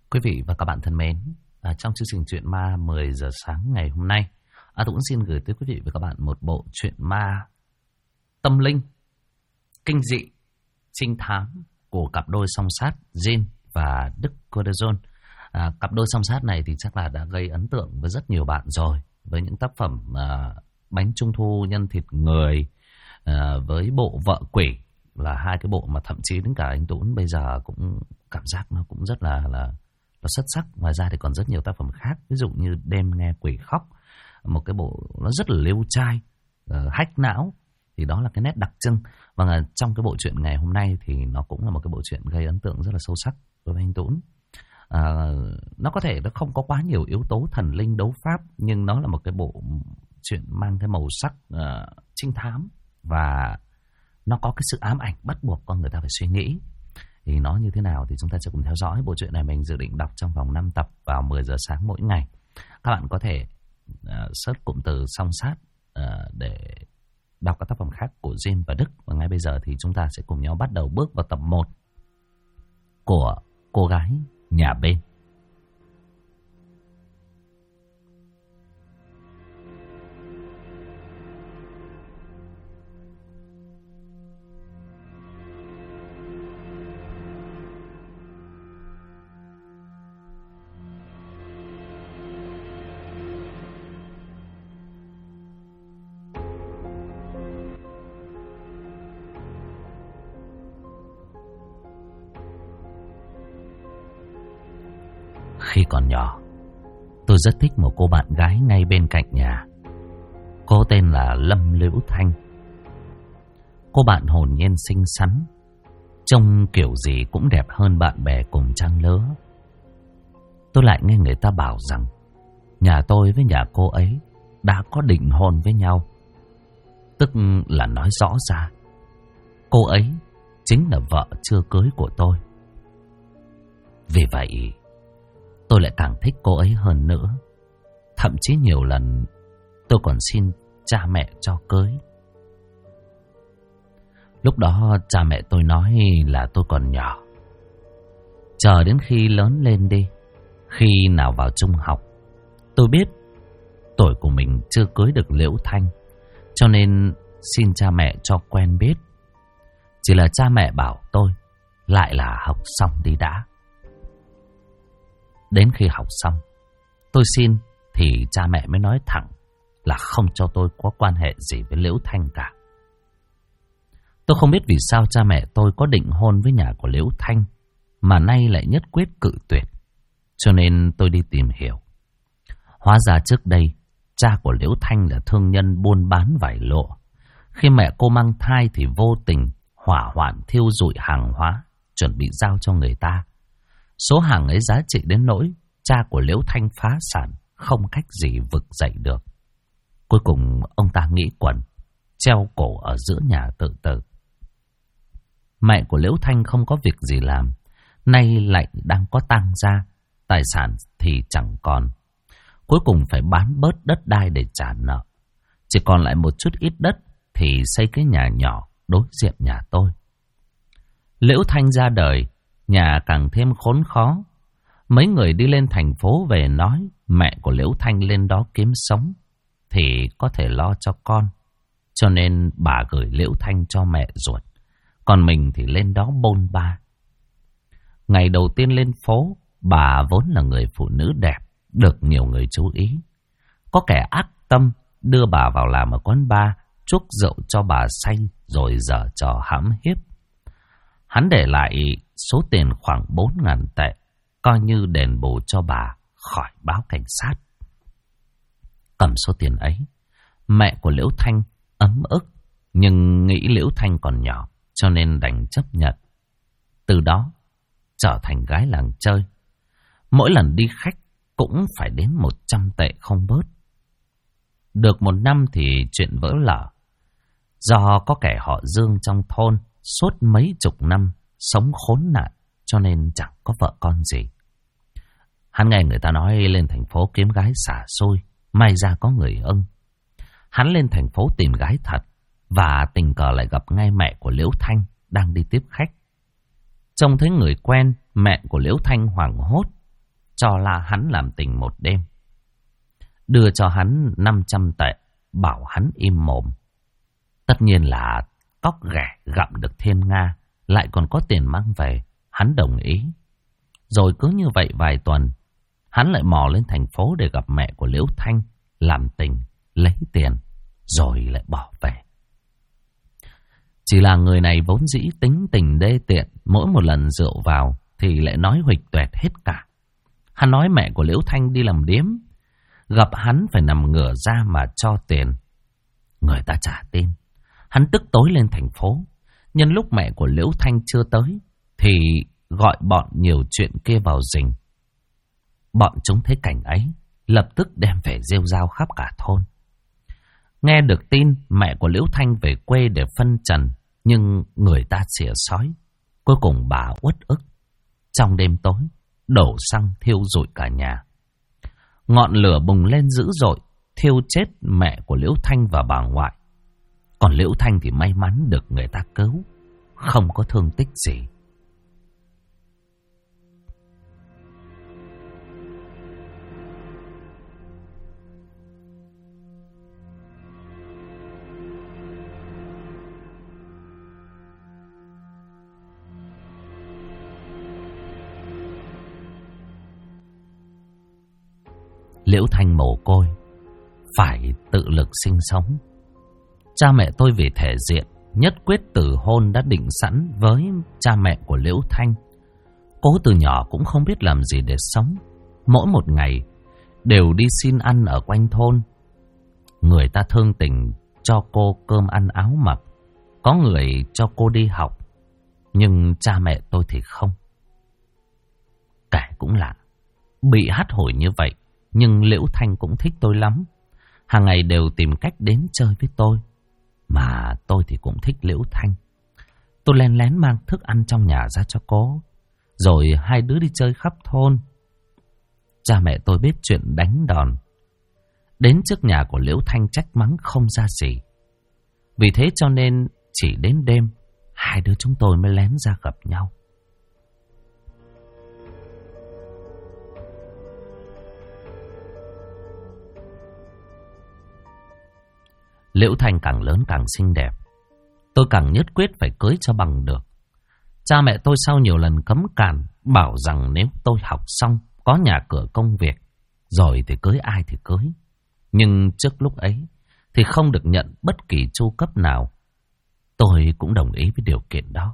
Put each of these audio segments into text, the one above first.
Quý vị và các bạn thân mến, trong chương trình Chuyện Ma 10 giờ sáng ngày hôm nay, tôi cũng xin gửi tới quý vị và các bạn một bộ truyện ma tâm linh, kinh dị, trinh thám của cặp đôi song sát Jin và Đức Corderson. Cặp đôi song sát này thì chắc là đã gây ấn tượng với rất nhiều bạn rồi, với những tác phẩm Bánh Trung Thu Nhân Thịt Người, với bộ Vợ Quỷ, là hai cái bộ mà thậm chí đến cả anh Tún bây giờ cũng cảm giác nó cũng rất là nó xuất sắc. Ngoài ra thì còn rất nhiều tác phẩm khác, ví dụ như Đêm Nghe Quỷ Khóc, một cái bộ nó rất là liêu trai, hack não, thì đó là cái nét đặc trưng. Và trong cái bộ truyện ngày hôm nay thì nó cũng là một cái bộ truyện gây ấn tượng rất là sâu sắc đối với anh Tún. Nó có thể nó không có quá nhiều yếu tố thần linh đấu pháp, nhưng nó là một cái bộ truyện mang cái màu sắc trinh thám, và nó có cái sự ám ảnh bắt buộc con người ta phải suy nghĩ. Thì nó như thế nào thì chúng ta sẽ cùng theo dõi. Bộ truyện này mình dự định đọc trong vòng 5 tập vào 10 giờ sáng mỗi ngày. Các bạn có thể search cụm từ song sát để đọc các tác phẩm khác của Jin và Đức. Và ngay bây giờ thì chúng ta sẽ cùng nhau bắt đầu bước vào tập 1 của Cô Gái Nhà Bên. Khi còn nhỏ, tôi rất thích một cô bạn gái ngay bên cạnh nhà. Cô tên là Lâm Liễu Thanh. Cô bạn hồn nhiên xinh xắn, trông kiểu gì cũng đẹp hơn bạn bè cùng trang lứa. Tôi lại nghe người ta bảo rằng nhà tôi với nhà cô ấy đã có định hôn với nhau. Tức là nói rõ ra, cô ấy chính là vợ chưa cưới của tôi. Vì vậy, tôi lại càng thích cô ấy hơn nữa. Thậm chí nhiều lần tôi còn xin cha mẹ cho cưới. Lúc đó cha mẹ tôi nói là tôi còn nhỏ, chờ đến khi lớn lên đi, khi nào vào trung học. Tôi biết tuổi của mình chưa cưới được Liễu Thanh, cho nên xin cha mẹ cho quen biết. Chỉ là cha mẹ bảo tôi lại là học xong đi đã. Đến khi học xong, tôi xin thì cha mẹ mới nói thẳng là không cho tôi có quan hệ gì với Liễu Thanh cả. Tôi không biết vì sao cha mẹ tôi có định hôn với nhà của Liễu Thanh mà nay lại nhất quyết cự tuyệt. Cho nên tôi đi tìm hiểu. Hóa ra trước đây, cha của Liễu Thanh là thương nhân buôn bán vải lụa. Khi mẹ cô mang thai thì vô tình hỏa hoạn thiêu rụi hàng hóa chuẩn bị giao cho người ta. Số hàng ấy giá trị đến nỗi cha của Liễu Thanh phá sản, không cách gì vực dậy được. Cuối cùng ông ta nghĩ quẩn, treo cổ ở giữa nhà tự tử. Mẹ của Liễu Thanh không có việc gì làm, nay lại đang có tang gia, tài sản thì chẳng còn. Cuối cùng phải bán bớt đất đai để trả nợ. Chỉ còn lại một chút ít đất thì xây cái nhà nhỏ đối diện nhà tôi. Liễu Thanh ra đời, nhà càng thêm khốn khó. Mấy người đi lên thành phố về nói mẹ của Liễu Thanh lên đó kiếm sống thì có thể lo cho con. Cho nên bà gửi Liễu Thanh cho mẹ ruột, còn mình thì lên đó bôn ba. Ngày đầu tiên lên phố, bà vốn là người phụ nữ đẹp, được nhiều người chú ý. Có kẻ ác tâm đưa bà vào làm ở quán bar, chuốc rượu cho bà say rồi giở trò hãm hiếp. Hắn để lại số tiền khoảng 4.000 tệ, coi như đền bù cho bà khỏi báo cảnh sát. Cầm số tiền ấy, mẹ của Liễu Thanh ấm ức, nhưng nghĩ Liễu Thanh còn nhỏ, cho nên đành chấp nhận. Từ đó, trở thành gái làng chơi. Mỗi lần đi khách cũng phải đến 100 tệ không bớt. Được 1 năm thì chuyện vỡ lở. Do có kẻ họ Dương trong thôn suốt mấy chục năm sống khốn nạn, cho nên chẳng có vợ con gì. Hắn nghe người ta nói lên thành phố kiếm gái xả xôi, may ra có người ưng. Hắn lên thành phố tìm gái thật, và tình cờ lại gặp ngay mẹ của Liễu Thanh đang đi tiếp khách. Trông thấy người quen, mẹ của Liễu Thanh hoảng hốt, cho hắn làm tình một đêm. Đưa cho hắn 500 tệ, bảo hắn im mồm. Tất nhiên là cóc ghẻ gặm được thiên nga, lại còn có tiền mang về, hắn đồng ý. Rồi cứ như vậy vài tuần, hắn lại mò lên thành phố để gặp mẹ của Liễu Thanh, làm tình, lấy tiền, rồi lại bỏ về. Chỉ là người này vốn dĩ tính tình đê tiện, mỗi một lần rượu vào thì lại nói huỵch toẹt hết cả. Hắn nói mẹ của Liễu Thanh đi làm điếm, gặp hắn phải nằm ngửa ra mà cho tiền. Người ta trả tin. Hắn tức tối lên thành phố. Nhân lúc mẹ của Liễu Thanh chưa tới thì gọi bọn nhiều chuyện kia vào rình. Bọn chúng thấy cảnh ấy, lập tức đem về rêu rao khắp cả thôn. Nghe được tin mẹ của Liễu Thanh về quê để phân trần, nhưng người ta xỉa sói. Cuối cùng bà uất ức. Trong đêm tối, đổ xăng thiêu rụi cả nhà. Ngọn lửa bùng lên dữ dội, thiêu chết mẹ của Liễu Thanh và bà ngoại. Còn Liễu Thanh thì may mắn được người ta cứu, không có thương tích gì. Liễu Thanh mồ côi, phải tự lực sinh sống. Cha mẹ tôi vì thể diện, nhất quyết từ hôn đã định sẵn với cha mẹ của Liễu Thanh. Cô từ nhỏ cũng không biết làm gì để sống. Mỗi một ngày đều đi xin ăn ở quanh thôn. Người ta thương tình cho cô cơm ăn áo mặc, có người cho cô đi học. Nhưng cha mẹ tôi thì không. Kể cũng lạ, bị hắt hủi như vậy, nhưng Liễu Thanh cũng thích tôi lắm. Hàng ngày đều tìm cách đến chơi với tôi. Mà tôi thì cũng thích Liễu Thanh. Tôi len lén mang thức ăn trong nhà ra cho cô, rồi hai đứa đi chơi khắp thôn. Cha mẹ tôi biết chuyện đánh đòn, đến trước nhà của Liễu Thanh trách mắng không ra gì. Vì thế cho nên chỉ đến đêm, hai đứa chúng tôi mới lén ra gặp nhau. Liễu Thanh càng lớn càng xinh đẹp. Tôi càng nhất quyết phải cưới cho bằng được. Cha mẹ tôi sau nhiều lần cấm cản, bảo rằng nếu tôi học xong, có nhà cửa công việc, rồi thì cưới ai thì cưới. Nhưng trước lúc ấy thì không được nhận bất kỳ chu cấp nào. Tôi cũng đồng ý với điều kiện đó.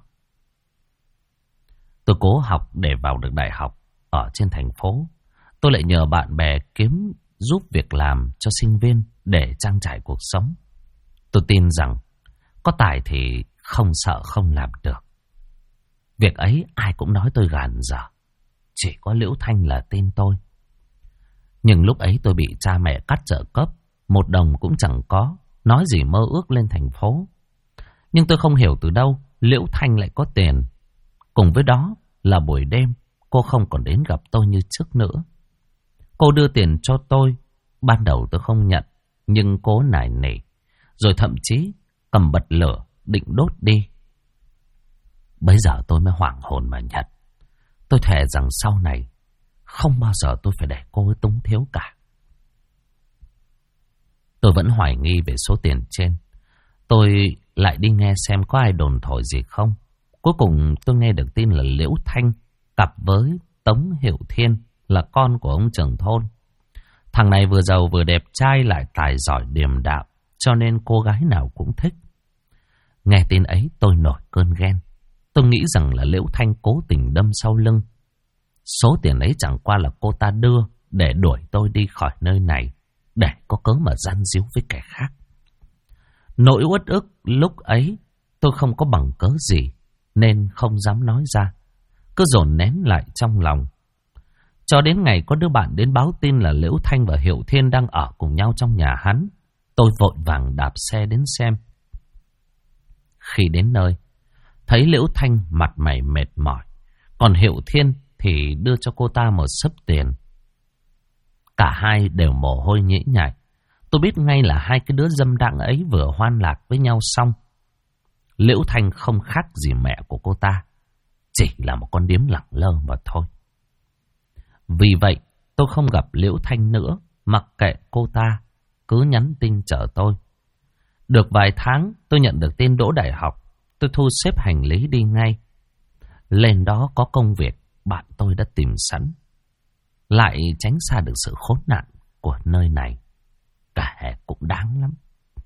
Tôi cố học để vào được đại học ở trên thành phố. Tôi lại nhờ bạn bè kiếm giúp việc làm cho sinh viên để trang trải cuộc sống. Tôi tin rằng có tài thì không sợ không làm được. Việc ấy ai cũng nói tôi gàn dở. Chỉ có Liễu Thanh là tin tôi. Nhưng lúc ấy tôi bị cha mẹ cắt trợ cấp, 1 đồng cũng chẳng có, nói gì mơ ước lên thành phố. Nhưng tôi không hiểu từ đâu Liễu Thanh lại có tiền. Cùng với đó là buổi đêm cô không còn đến gặp tôi như trước nữa. Cô đưa tiền cho tôi. Ban đầu tôi không nhận, nhưng cố nài nỉ, rồi thậm chí cầm bật lửa định đốt đi. Bây giờ tôi mới hoảng hồn mà nhận. Tôi thề rằng sau này không bao giờ tôi phải để cô ấy túng thiếu cả. Tôi vẫn hoài nghi về số tiền trên. Tôi lại đi nghe xem có ai đồn thổi gì không. Cuối cùng tôi nghe được tin là Liễu Thanh cặp với Tống Hiệu Thiên, là con của ông trưởng thôn. Thằng này vừa giàu vừa đẹp trai, lại tài giỏi điềm đạm, cho nên cô gái nào cũng thích. Nghe tin ấy tôi nổi cơn ghen. Tôi nghĩ rằng là Liễu Thanh cố tình đâm sau lưng. Số tiền ấy chẳng qua là cô ta đưa để đuổi tôi đi khỏi nơi này, để có cớ mà gian díu với kẻ khác. Nỗi uất ức lúc ấy tôi không có bằng cớ gì, nên không dám nói ra, cứ dồn nén lại trong lòng. Cho đến ngày có đứa bạn đến báo tin là Liễu Thanh và Hiệu Thiên đang ở cùng nhau trong nhà hắn, tôi vội vàng đạp xe đến xem. Khi đến nơi, thấy Liễu Thanh mặt mày mệt mỏi, còn Hiệu Thiên thì đưa cho cô ta một xấp tiền. Cả hai đều mồ hôi nhễ nhại. Tôi biết ngay là hai cái đứa dâm đãng ấy vừa hoan lạc với nhau xong. Liễu Thanh không khác gì mẹ của cô ta, chỉ là một con điếm lẳng lơ mà thôi. Vì vậy, tôi không gặp Liễu Thanh nữa, mặc kệ cô ta, cứ nhắn tin chờ tôi. Được vài tháng, tôi nhận được tin đỗ đại học. Tôi thu xếp hành lý đi ngay. Lên đó có công việc bạn tôi đã tìm sẵn. Lại tránh xa được sự khốn nạn của nơi này. Cả hè cũng đáng lắm.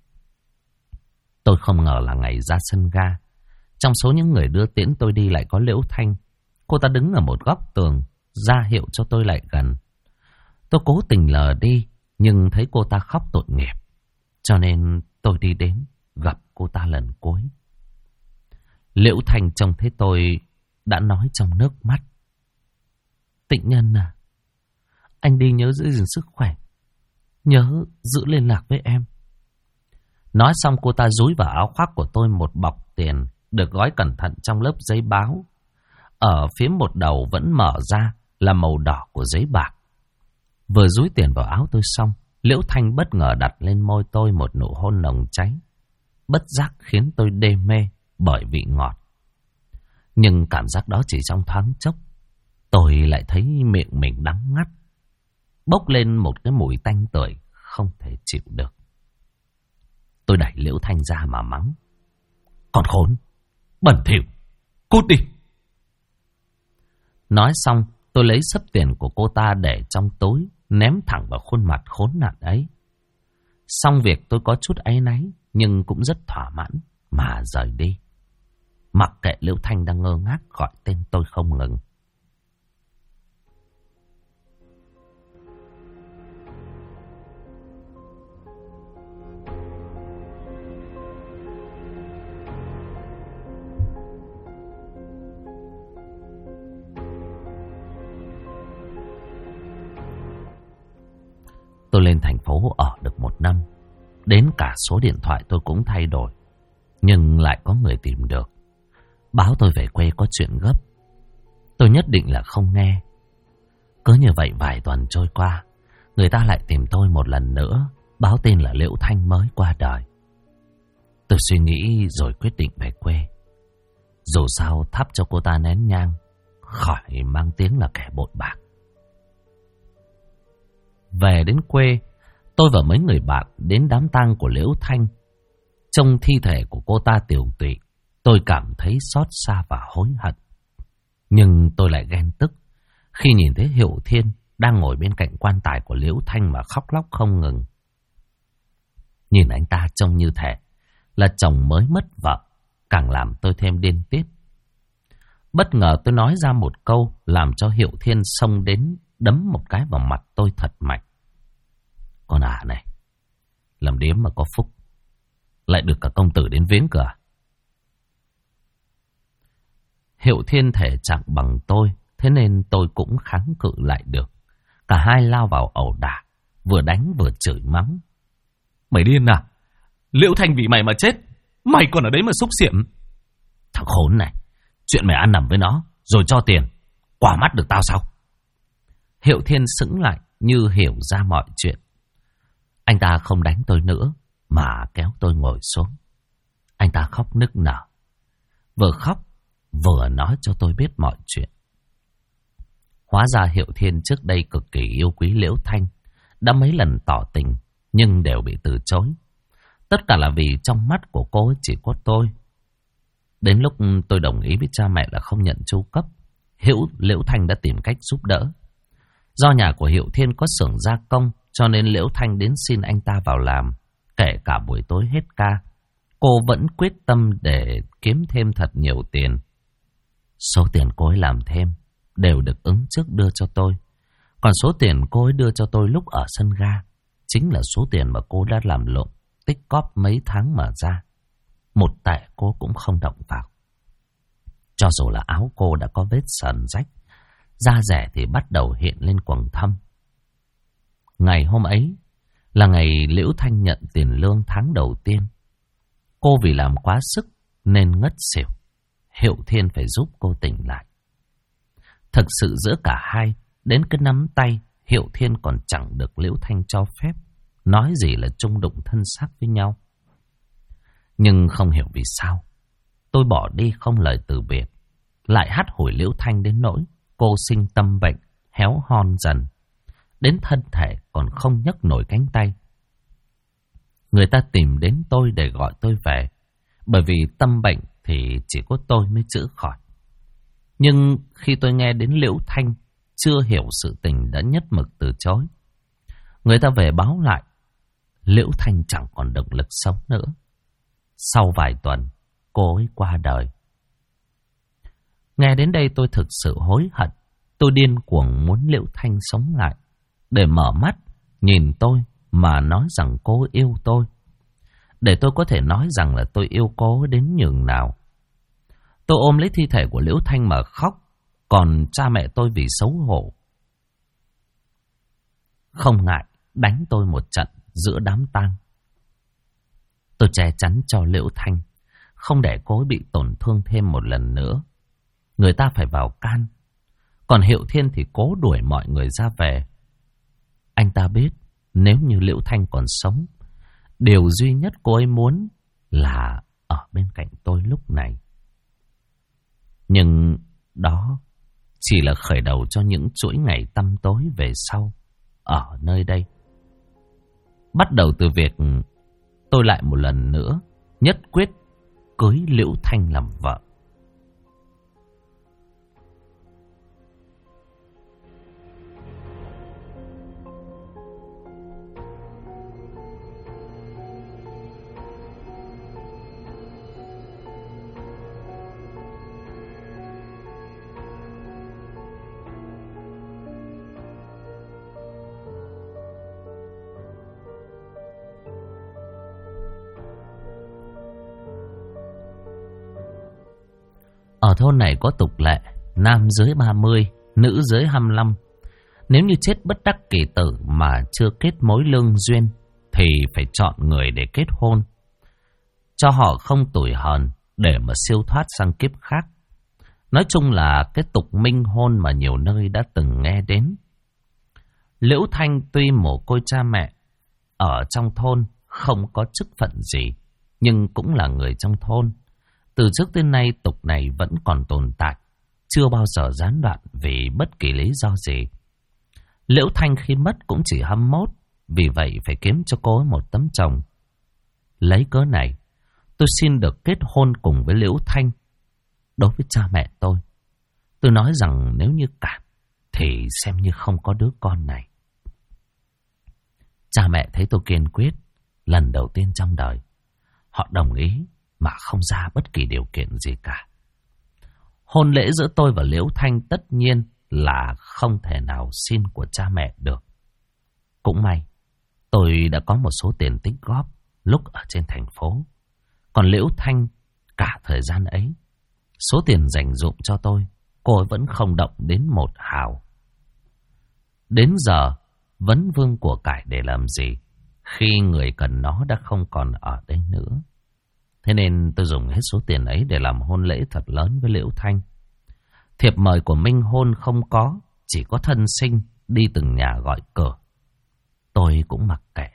Tôi không ngờ là ngày ra sân ga, trong số những người đưa tiễn tôi đi lại có Liễu Thanh. Cô ta đứng ở một góc tường, ra hiệu cho tôi lại gần. Tôi cố tình lờ đi, nhưng thấy cô ta khóc tội nghiệp. Cho nên tôi đi đến, gặp cô ta lần cuối. Liễu Thanh trông thấy tôi đã nói trong nước mắt. Tịnh Nhân à, anh đi nhớ giữ gìn sức khỏe. Nhớ giữ liên lạc với em. Nói xong cô ta dúi vào áo khoác của tôi một bọc tiền được gói cẩn thận trong lớp giấy báo. Ở phía một đầu vẫn mở ra là màu đỏ của giấy bạc. Vừa dúi tiền vào áo tôi xong, Liễu Thanh bất ngờ đặt lên môi tôi một nụ hôn nồng cháy. Bất giác khiến tôi đê mê bởi vị ngọt. Nhưng cảm giác đó chỉ trong thoáng chốc. Tôi lại thấy miệng mình đắng ngắt, bốc lên một cái mùi tanh tưởi không thể chịu được. Tôi đẩy Liễu Thanh ra mà mắng. Còn khốn, bẩn thỉu, cút đi. Nói xong, tôi lấy xấp tiền của cô ta để trong túi, ném thẳng vào khuôn mặt khốn nạn ấy. Xong việc tôi có chút áy náy, nhưng cũng rất thỏa mãn mà rời đi. Mặc kệ Liễu Thanh đang ngơ ngác gọi tên tôi không ngừng. Tôi lên thành phố ở được 1 năm. Đến cả số điện thoại tôi cũng thay đổi. Nhưng lại có người tìm được, báo tôi về quê có chuyện gấp. Tôi nhất định là không nghe. Cứ như vậy vài tuần trôi qua, người ta lại tìm tôi một lần nữa, báo tin là Liễu Thanh mới qua đời. Tôi suy nghĩ rồi quyết định về quê. Dù sao thắp cho cô ta nén nhang, khỏi mang tiếng là kẻ bội bạc. Về đến quê, tôi và mấy người bạn đến đám tang của Liễu Thanh. Trông thi thể của cô ta tiều tụy, tôi cảm thấy xót xa và hối hận. Nhưng tôi lại ghen tức khi nhìn thấy Hiệu Thiên đang ngồi bên cạnh quan tài của Liễu Thanh mà khóc lóc không ngừng. Nhìn anh ta trông như thể là chồng mới mất vợ, càng làm tôi thêm điên tiết. Bất ngờ tôi nói ra một câu làm cho Hiệu Thiên xông đến đấm một cái vào mặt tôi thật mạnh. Con ả này, làm điếm mà có phúc, lại được cả công tử đến viếng cửa. Hiệu Thiên thể trạng bằng tôi, thế nên tôi cũng kháng cự lại được. Cả hai lao vào ẩu đả, vừa đánh vừa chửi mắng. Mày điên à? Liễu Thanh vì mày mà chết, mày còn ở đấy mà xúc xỉm. Thằng khốn này, chuyện mày ăn nằm với nó rồi cho tiền, quả mắt được tao sao? Hiệu Thiên sững lại như hiểu ra mọi chuyện. Anh ta không đánh tôi nữa mà kéo tôi ngồi xuống. Anh ta khóc nức nở, vừa khóc vừa nói cho tôi biết mọi chuyện. Hóa ra Hiệu Thiên trước đây cực kỳ yêu quý Liễu Thanh, đã mấy lần tỏ tình nhưng đều bị từ chối. Tất cả là vì trong mắt của cô ấy chỉ có tôi. Đến lúc tôi đồng ý với cha mẹ là không nhận chu cấp, Liễu Thanh đã tìm cách giúp đỡ. Do nhà của Hiệu Thiên có xưởng gia công, cho nên Liễu Thanh đến xin anh ta vào làm. Kể cả buổi tối hết ca, cô vẫn quyết tâm để kiếm thêm thật nhiều tiền. Số tiền cô ấy làm thêm đều được ứng trước đưa cho tôi. Còn số tiền cô ấy đưa cho tôi lúc ở sân ga chính là số tiền mà cô đã làm lộn, tích cóp mấy tháng mà ra. Một tệ cô cũng không động vào. Cho dù là áo cô đã có vết sờn rách, da rẻ thì bắt đầu hiện lên quầng thâm. Ngày hôm ấy là ngày Liễu Thanh nhận tiền lương tháng đầu tiên. Cô vì làm quá sức nên ngất xỉu. Hiệu Thiên phải giúp cô tỉnh lại. Thực sự giữa cả hai, đến cái nắm tay, Hiệu Thiên còn chẳng được Liễu Thanh cho phép. Nói gì là chung đụng thân xác với nhau. Nhưng không hiểu vì sao, tôi bỏ đi không lời từ biệt, lại hắt hủi Liễu Thanh đến nỗi cô sinh tâm bệnh, héo hon dần, đến thân thể còn không nhấc nổi cánh tay. Người ta tìm đến tôi để gọi tôi về, bởi vì tâm bệnh thì chỉ có tôi mới chữa khỏi. Nhưng khi tôi nghe đến Liễu Thanh chưa hiểu sự tình đã nhất mực từ chối. Người ta về báo lại, Liễu Thanh chẳng còn động lực sống nữa. Sau vài tuần, cô ấy qua đời. Nghe đến đây tôi thực sự hối hận. Tôi điên cuồng muốn Liễu Thanh sống lại, để mở mắt, nhìn tôi mà nói rằng cô yêu tôi. Để tôi có thể nói rằng là tôi yêu cô đến nhường nào. Tôi ôm lấy thi thể của Liễu Thanh mà khóc. Còn cha mẹ tôi vì xấu hổ, không ngại đánh tôi một trận giữa đám tang. Tôi che chắn cho Liễu Thanh, không để cô ấy bị tổn thương thêm một lần nữa. Người ta phải vào can. Còn Hiệu Thiên thì cố đuổi mọi người ra về. Anh ta biết nếu như Liễu Thanh còn sống, điều duy nhất cô ấy muốn là ở bên cạnh tôi lúc này. Nhưng đó chỉ là khởi đầu cho những chuỗi ngày tăm tối về sau ở nơi đây. Bắt đầu từ việc tôi lại một lần nữa nhất quyết cưới Liễu Thanh làm vợ. Ở thôn này có tục lệ, nam dưới 30, nữ dưới 25. Nếu như chết bất đắc kỳ tử mà chưa kết mối lương duyên, thì phải chọn người để kết hôn, cho họ không tủi hờn để mà siêu thoát sang kiếp khác. Nói chung là cái tục minh hôn mà nhiều nơi đã từng nghe đến. Liễu Thanh tuy mồ côi cha mẹ, ở trong thôn không có chức phận gì, nhưng cũng là người trong thôn. Từ trước tới nay tục này vẫn còn tồn tại, chưa bao giờ gián đoạn vì bất kỳ lý do gì. Liễu Thanh khi mất cũng chỉ 21, vì vậy phải kiếm cho cô ấy một tấm chồng. Lấy cớ này, tôi xin được kết hôn cùng với Liễu Thanh. Đối với cha mẹ tôi nói rằng nếu như cản thì xem như không có đứa con này. Cha mẹ thấy tôi kiên quyết, lần đầu tiên trong đời, họ đồng ý mà không ra bất kỳ điều kiện gì cả. Hôn lễ giữa tôi và Liễu Thanh tất nhiên là không thể nào xin của cha mẹ được. Cũng may, tôi đã có một số tiền tích góp lúc ở trên thành phố. Còn Liễu Thanh, cả thời gian ấy, số tiền dành dụm cho tôi, cô ấy vẫn không động đến một hào. Đến giờ, vấn vương của cải để làm gì, khi người cần nó đã không còn ở đây nữa. Thế nên tôi dùng hết số tiền ấy để làm hôn lễ thật lớn với Liễu Thanh. Thiệp mời của minh hôn không có, chỉ có thân sinh đi từng nhà gọi cửa. Tôi cũng mặc kệ.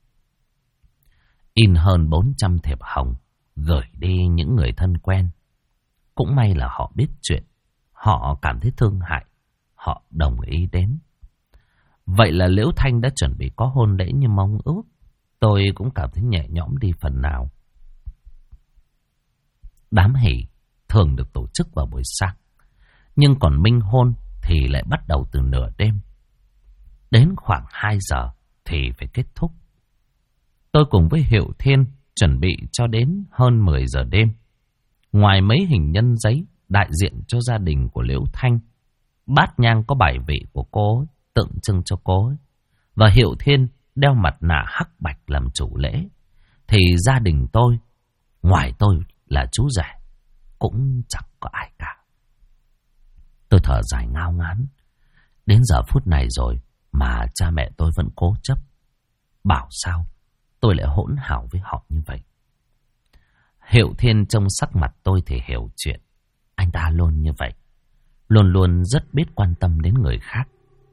In hơn 400 thiệp hồng, gửi đi những người thân quen. Cũng may là họ biết chuyện, họ cảm thấy thương hại, họ đồng ý đến. Vậy là Liễu Thanh đã chuẩn bị có hôn lễ như mong ước. Tôi cũng cảm thấy nhẹ nhõm đi phần nào. Đám hỷ thường được tổ chức vào buổi sáng, nhưng còn minh hôn thì lại bắt đầu từ nửa đêm. Đến khoảng 2 giờ thì phải kết thúc. Tôi cùng với Hiệu Thiên chuẩn bị cho đến hơn 10 giờ đêm. Ngoài mấy hình nhân giấy đại diện cho gia đình của Liễu Thanh, bát nhang có bài vị của cô ấy, tượng trưng cho cô ấy, và Hiệu Thiên đeo mặt nạ hắc bạch làm chủ lễ, thì gia đình tôi, ngoài tôi là chú rể, cũng chẳng có ai cả. Tôi thở dài ngao ngán. Đến giờ phút này rồi mà cha mẹ tôi vẫn cố chấp. Bảo sao tôi lại hỗn hào với họ như vậy. Hiệu Thiên trông sắc mặt tôi thì hiểu chuyện. Anh ta luôn như vậy, luôn luôn rất biết quan tâm đến người khác.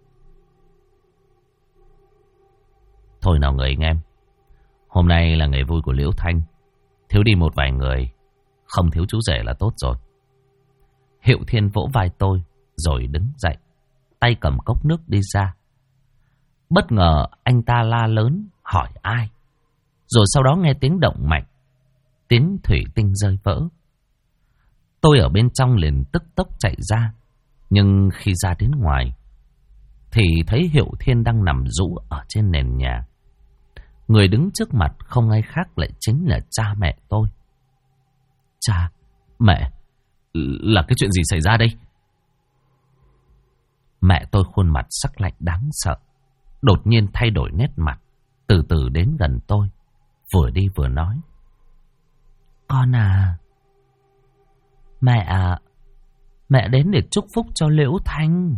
Thôi nào người anh em, hôm nay là ngày vui của Liễu Thanh, thiếu đi một vài người, không thiếu chú rể là tốt rồi. Hiệu Thiên vỗ vai tôi rồi đứng dậy. tay cầm cốc nước đi ra. Bất ngờ anh ta la lớn hỏi ai. Rồi sau đó nghe tiếng động mạnh, tiếng thủy tinh rơi vỡ. Tôi ở bên trong liền tức tốc chạy ra. Nhưng khi ra đến ngoài thì thấy Hiệu Thiên đang nằm rũ ở trên nền nhà. Người đứng trước mặt không ai khác lại chính là cha mẹ tôi. Cha, mẹ, là cái chuyện gì xảy ra đây? Mẹ tôi khuôn mặt sắc lạnh đáng sợ, đột nhiên thay đổi nét mặt, từ từ đến gần tôi, vừa đi vừa nói. Con à, mẹ đến để chúc phúc cho Liễu Thanh.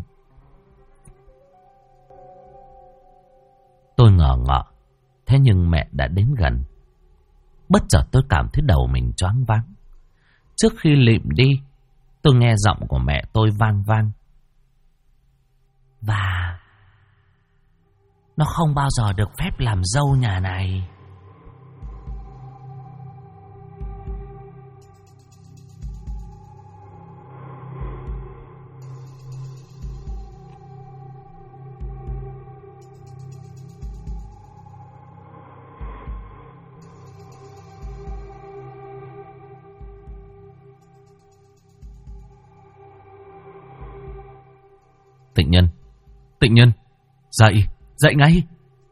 Tôi ngờ ngợ, thế nhưng mẹ đã đến gần. Bất chợt tôi cảm thấy đầu mình choáng váng. Trước khi lịm đi, tôi nghe giọng của mẹ tôi vang vang. Và nó không bao giờ được phép làm dâu nhà này. Tịnh Nhân, dậy ngay.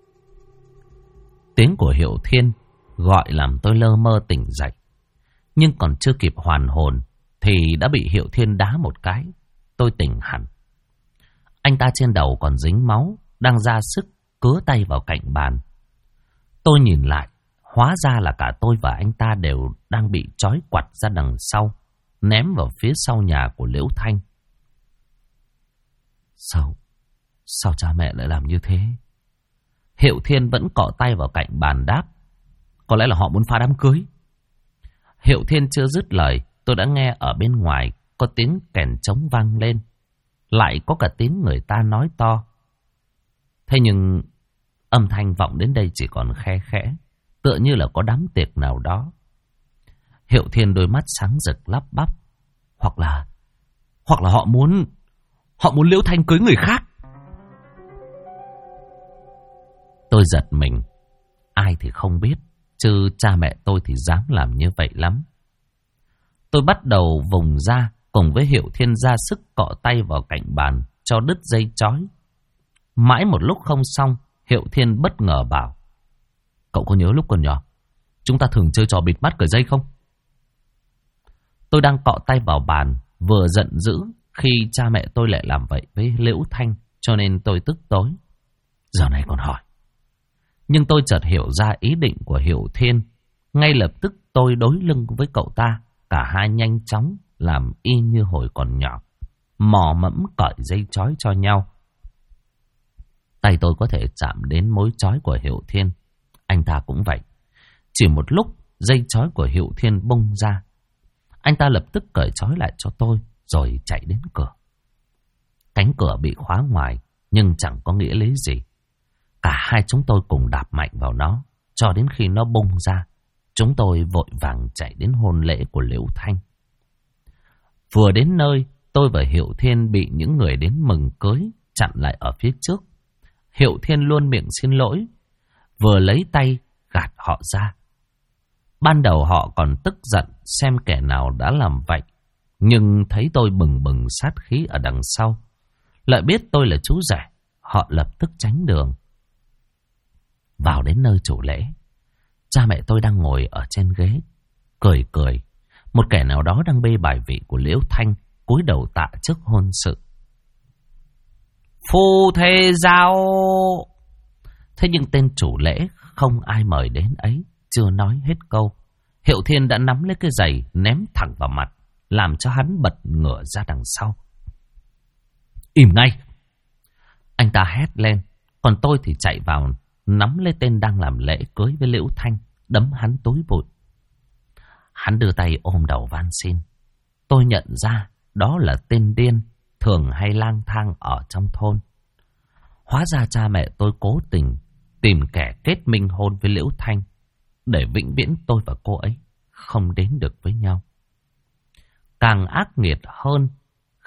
Tiếng của Hiệu Thiên gọi làm tôi lơ mơ tỉnh dậy. Nhưng còn chưa kịp hoàn hồn thì đã bị Hiệu Thiên đá một cái. Tôi tỉnh hẳn. Anh ta trên đầu còn dính máu, đang ra sức cứa tay vào cạnh bàn. Tôi nhìn lại, hóa ra là cả tôi và anh ta đều đang bị trói quặt ra đằng sau, ném vào phía sau nhà của Liễu Thanh. Sao cha mẹ lại làm như thế? Hiệu Thiên vẫn cọ tay vào cạnh bàn đáp. Có lẽ là họ muốn phá đám cưới. Hiệu Thiên chưa dứt lời, tôi đã nghe ở bên ngoài có tiếng kèn trống vang lên. Lại có cả tiếng người ta nói to. Thế nhưng âm thanh vọng đến đây chỉ còn khe khẽ, tựa như là có đám tiệc nào đó. Hiệu Thiên đôi mắt sáng rực lắp bắp. Hoặc là họ muốn Liễu Thanh cưới người khác. Tôi giật mình. Ai thì không biết, chứ cha mẹ tôi thì dám làm như vậy lắm. Tôi bắt đầu vùng ra, cùng với Hiệu Thiên ra sức cọ tay vào cạnh bàn cho đứt dây trói. Mãi một lúc không xong, Hiệu Thiên bất ngờ bảo. Cậu có nhớ lúc còn nhỏ chúng ta thường chơi trò bịt mắt cởi dây không? Tôi đang cọ tay vào bàn, vừa giận dữ khi cha mẹ tôi lại làm vậy với Liễu Thanh, cho nên tôi tức tối. Giờ này còn hỏi. Nhưng tôi chợt hiểu ra ý định của Hiệu Thiên. Ngay lập tức tôi đối lưng với cậu ta. Cả hai nhanh chóng làm y như hồi còn nhỏ, mò mẫm cởi dây trói cho nhau. Tay tôi có thể chạm đến mối trói của Hiệu Thiên. Anh ta cũng vậy. Chỉ một lúc, dây trói của Hiệu Thiên bung ra. Anh ta lập tức cởi trói lại cho tôi, rồi chạy đến cửa. Cánh cửa bị khóa ngoài, nhưng chẳng có nghĩa lý gì. Cả hai chúng tôi cùng đạp mạnh vào nó, cho đến khi nó bung ra. Chúng tôi vội vàng chạy đến hôn lễ của Liễu Thanh. Vừa đến nơi, tôi và Hiệu Thiên bị những người đến mừng cưới chặn lại ở phía trước. Hiệu Thiên luôn miệng xin lỗi, vừa lấy tay gạt họ ra. Ban đầu họ còn tức giận xem kẻ nào đã làm vậy, nhưng thấy tôi bừng bừng sát khí ở đằng sau, lại biết tôi là chú rể, họ lập tức tránh đường. Vào đến nơi chủ lễ, cha mẹ tôi đang ngồi ở trên ghế, cười cười. Một kẻ nào đó đang bê bài vị của Liễu Thanh, cúi đầu tạ trước hôn sự. Phu thê giao. Thế nhưng tên chủ lễ không ai mời đến ấy, chưa nói hết câu, Hiệu Thiên đã nắm lấy cái giày ném thẳng vào mặt, làm cho hắn bật ngửa ra đằng sau. Im ngay! Anh ta hét lên, còn tôi thì chạy vào nắm lấy tên đang làm lễ cưới với Liễu Thanh, đấm hắn tối bụi. Hắn đưa tay ôm đầu van xin. Tôi nhận ra đó là tên điên thường hay lang thang ở trong thôn. Hóa ra cha mẹ tôi cố tình tìm kẻ kết minh hôn với Liễu Thanh, để vĩnh viễn tôi và cô ấy không đến được với nhau. Càng ác nghiệt hơn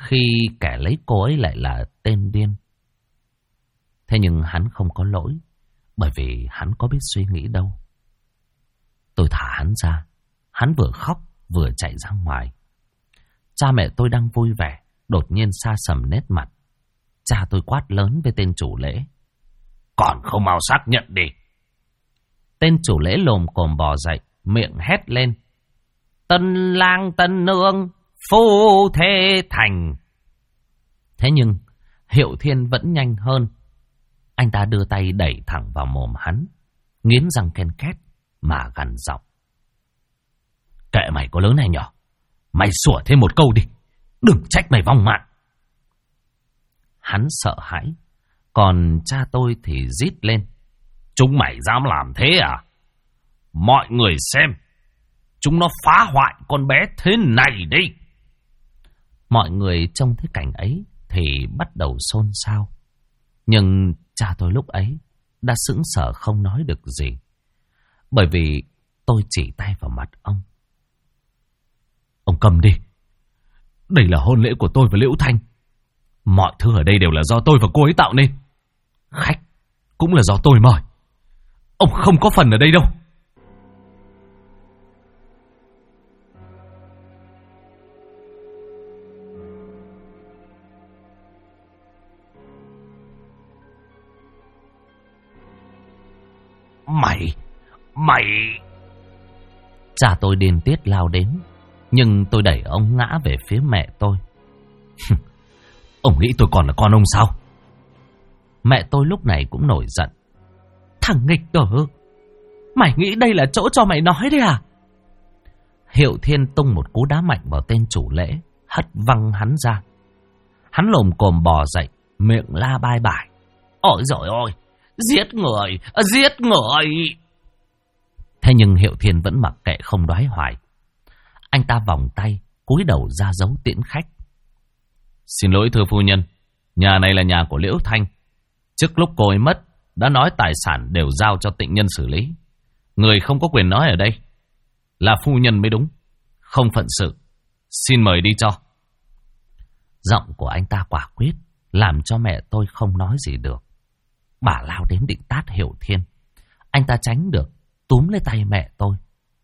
khi kẻ lấy cô ấy lại là tên điên. Thế nhưng hắn không có lỗi, bởi vì hắn có biết suy nghĩ đâu. Tôi thả hắn ra, hắn vừa khóc vừa chạy ra ngoài. Cha mẹ tôi đang vui vẻ, đột nhiên sa sầm nét mặt. Cha tôi quát lớn với tên chủ lễ: "Còn không mau xác nhận đi!" Tên chủ lễ lồm cồm bò dậy, miệng hét lên: "Tân lang tân nương, phu thê thành!" Thế nhưng Hiệu Thiên vẫn nhanh hơn. Anh ta đưa tay đẩy thẳng vào mồm hắn, nghiến răng ken két mà gằn giọng: "Kệ mày có lớn hay nhỏ, mày sủa thêm một câu đi, đừng trách mày vong mạng." Hắn sợ hãi, còn cha tôi thì rít lên: "Chúng mày dám làm thế à? Mọi người xem, chúng nó phá hoại con bé thế này đi." Mọi người trông thấy cảnh ấy thì bắt đầu xôn xao. Nhưng cha tôi lúc ấy đã sững sờ không nói được gì, bởi vì tôi chỉ tay vào mặt ông. "Ông cầm đi. Đây là hôn lễ của tôi và Liễu Thanh. Mọi thứ ở đây đều là do tôi và cô ấy tạo nên. Khách cũng là do tôi mời. Ông không có phần ở đây đâu." Mày... Cha tôi điên tiết lao đến, nhưng tôi đẩy ông ngã về phía mẹ tôi. "Ông nghĩ tôi còn là con ông sao?" Mẹ tôi lúc này cũng nổi giận. "Thằng nghịch tử, mày nghĩ đây là chỗ cho mày nói đấy à?" Hiệu Thiên tung một cú đá mạnh vào tên chủ lễ, hất văng hắn ra. Hắn lồm cồm bò dậy, miệng la bai bải: "Ôi giời ơi, giết người, giết người!" Thế nhưng Hiệu Thiên vẫn mặc kệ không đoái hoài. Anh ta vòng tay, cúi đầu ra dấu tiễn khách. "Xin lỗi thưa phu nhân, nhà này là nhà của Liễu Thanh. Trước lúc cô ấy mất, đã nói tài sản đều giao cho tịnh nhân xử lý. Người không có quyền nói ở đây là phu nhân mới đúng, không phận sự. Xin mời đi cho." Giọng của anh ta quả quyết, làm cho mẹ tôi không nói gì được. Bà lao đến định tát Hiệu Thiên. Anh ta tránh được, túm lấy tay mẹ tôi.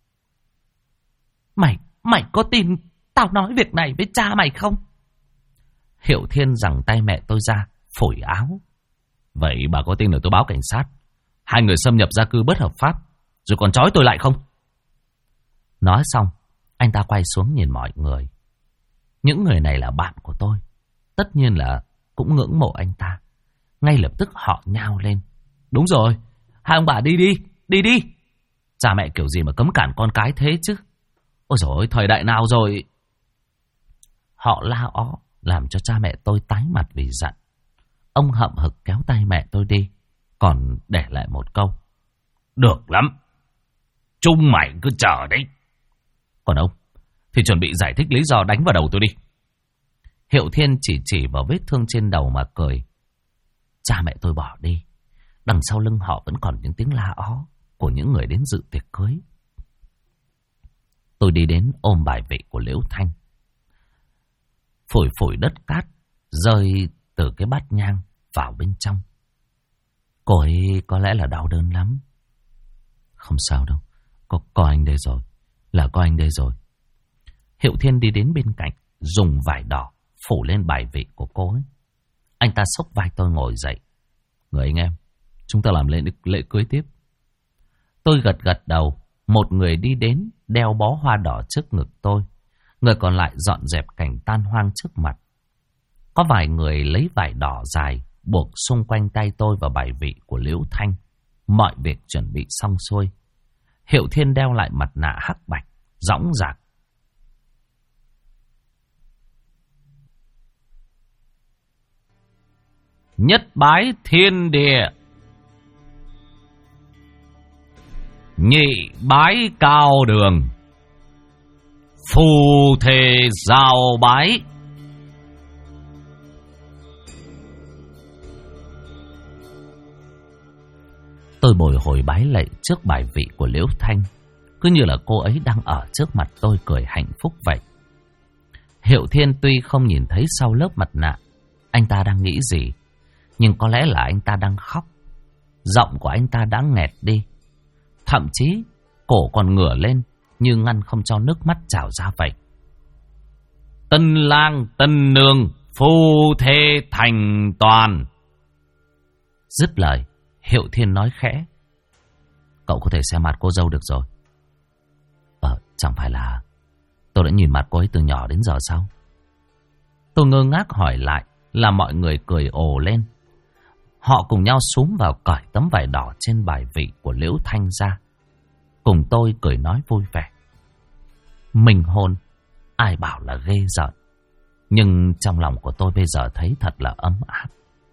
Mày có tin tao nói việc này với cha mày không?" Hiệu Thiên giằng tay mẹ tôi ra, phủi áo. "Vậy bà có tin là tôi báo cảnh sát, hai người xâm nhập gia cư bất hợp pháp, rồi còn trói tôi lại không?" Nói xong, anh ta quay xuống nhìn mọi người. Những người này là bạn của tôi, tất nhiên là cũng ngưỡng mộ anh ta. Ngay lập tức họ nhao lên: "Đúng rồi, hai ông bà đi đi. Cha mẹ kiểu gì mà cấm cản con cái thế chứ? Ôi dồi ôi, thời đại nào rồi?" Họ la ó, làm cho cha mẹ tôi tái mặt vì giận. Ông hậm hực kéo tay mẹ tôi đi, còn để lại một câu: "Được lắm, chúng mày cứ chờ đấy. Còn ông thì chuẩn bị giải thích lý do đánh vào đầu tôi đi." Hiệu Thiên chỉ vào vết thương trên đầu mà cười. Cha mẹ tôi bỏ đi, đằng sau lưng họ vẫn còn những tiếng la ó của những người đến dự tiệc cưới. Tôi đi đến ôm bài vị của Liễu Thanh, phủi đất cát rơi từ cái bát nhang vào bên trong. Cô ấy có lẽ là đau đớn lắm. "Không sao đâu, có anh đây rồi, là có anh đây rồi." Hiệu Thiên đi đến bên cạnh, dùng vải đỏ phủ lên bài vị của cô ấy. Anh ta xốc vai tôi ngồi dậy. "Người anh em, chúng ta làm lễ cưới tiếp." Tôi gật đầu. Một người đi đến, đeo bó hoa đỏ trước ngực tôi. Người còn lại dọn dẹp cảnh tan hoang trước mặt. Có vài người lấy vải đỏ dài buộc xung quanh tay tôi và bài vị của Liễu Thanh. Mọi việc chuẩn bị xong xuôi. Hiệu Thiên đeo lại mặt nạ hắc bạch, dõng dạc: "Nhất bái thiên địa, nhị bái cao đường, phù thề giao bái." Tôi bồi hồi bái lạy trước bài vị của Liễu Thanh, cứ như là cô ấy đang ở trước mặt tôi cười hạnh phúc vậy. Hiệu Thiên tuy không nhìn thấy sau lớp mặt nạ anh ta đang nghĩ gì, nhưng có lẽ là anh ta đang khóc. Giọng của anh ta đã nghẹt đi, thậm chí cổ còn ngửa lên như ngăn không cho nước mắt trào ra vậy. Tân lang tân nương, phu thê thành toàn. Dứt lời, Hiệu Thiên nói khẽ: Cậu có thể xem mặt cô dâu được rồi. Chẳng phải là tôi đã nhìn mặt cô ấy từ nhỏ đến giờ sao? Tôi ngơ ngác hỏi lại, là mọi người cười ồ lên. Họ cùng nhau xúm vào cởi tấm vải đỏ trên bài vị của Liễu Thanh ra, cùng tôi cười nói vui vẻ. Minh hôn, ai bảo là ghê rợn, nhưng trong lòng của tôi bây giờ thấy thật là ấm áp.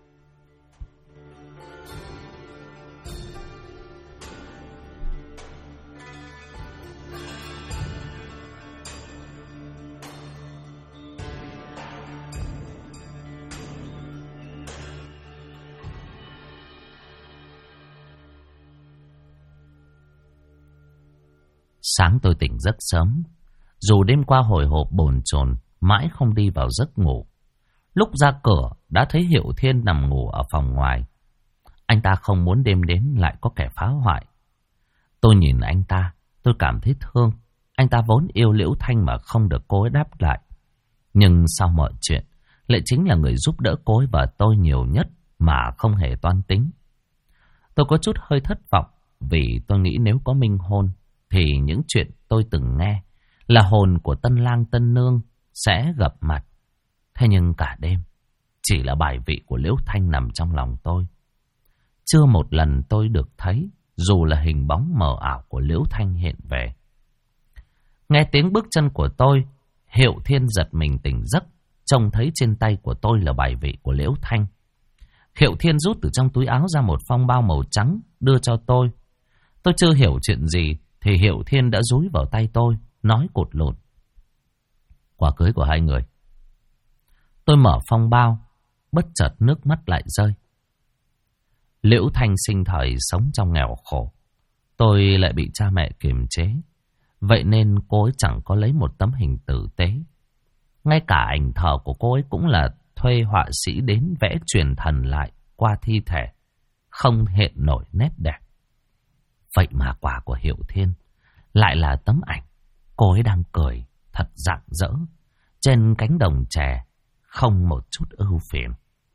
Sáng tôi tỉnh rất sớm, dù đêm qua hồi hộp bồn chồn mãi không đi vào giấc ngủ. Lúc ra cửa đã thấy Hiệu Thiên nằm ngủ ở phòng ngoài. Anh ta không muốn đêm đến lại có kẻ phá hoại. Tôi nhìn anh ta, tôi cảm thấy thương. Anh ta vốn yêu Liễu Thanh mà không được cô ấy đáp lại. Nhưng sau mọi chuyện, lại chính là người giúp đỡ cô ấy và tôi nhiều nhất mà không hề toan tính. Tôi có chút hơi thất vọng vì tôi nghĩ nếu có minh hôn thì những chuyện tôi từng nghe là hồn của tân lang tân nương sẽ gặp mặt. Thế nhưng cả đêm chỉ là bài vị của Liễu Thanh nằm trong lòng tôi. Chưa một lần tôi được thấy dù là hình bóng mờ ảo của Liễu Thanh hiện về. Nghe tiếng bước chân của tôi, Hiệu Thiên giật mình tỉnh giấc, trông thấy trên tay của tôi là bài vị của Liễu Thanh. Hiệu Thiên rút từ trong túi áo ra một phong bao màu trắng đưa cho tôi. Tôi chưa hiểu chuyện gì thì Hiệu Thiên đã dúi vào tay tôi, nói cột lột: Quà cưới của hai người. Tôi mở phong bao, bất chợt nước mắt lại rơi. Liễu Thanh sinh thời sống trong nghèo khổ, tôi lại bị cha mẹ kiềm chế, vậy nên cô ấy chẳng có lấy một tấm hình tử tế. Ngay cả ảnh thờ của cô ấy cũng là thuê họa sĩ đến vẽ truyền thần lại qua thi thể, không hiện nổi nét đẹp. Vậy mà quà của Hiệu Thiên lại là tấm ảnh cô ấy đang cười thật rạng rỡ trên cánh đồng chè, không một chút ưu phiền.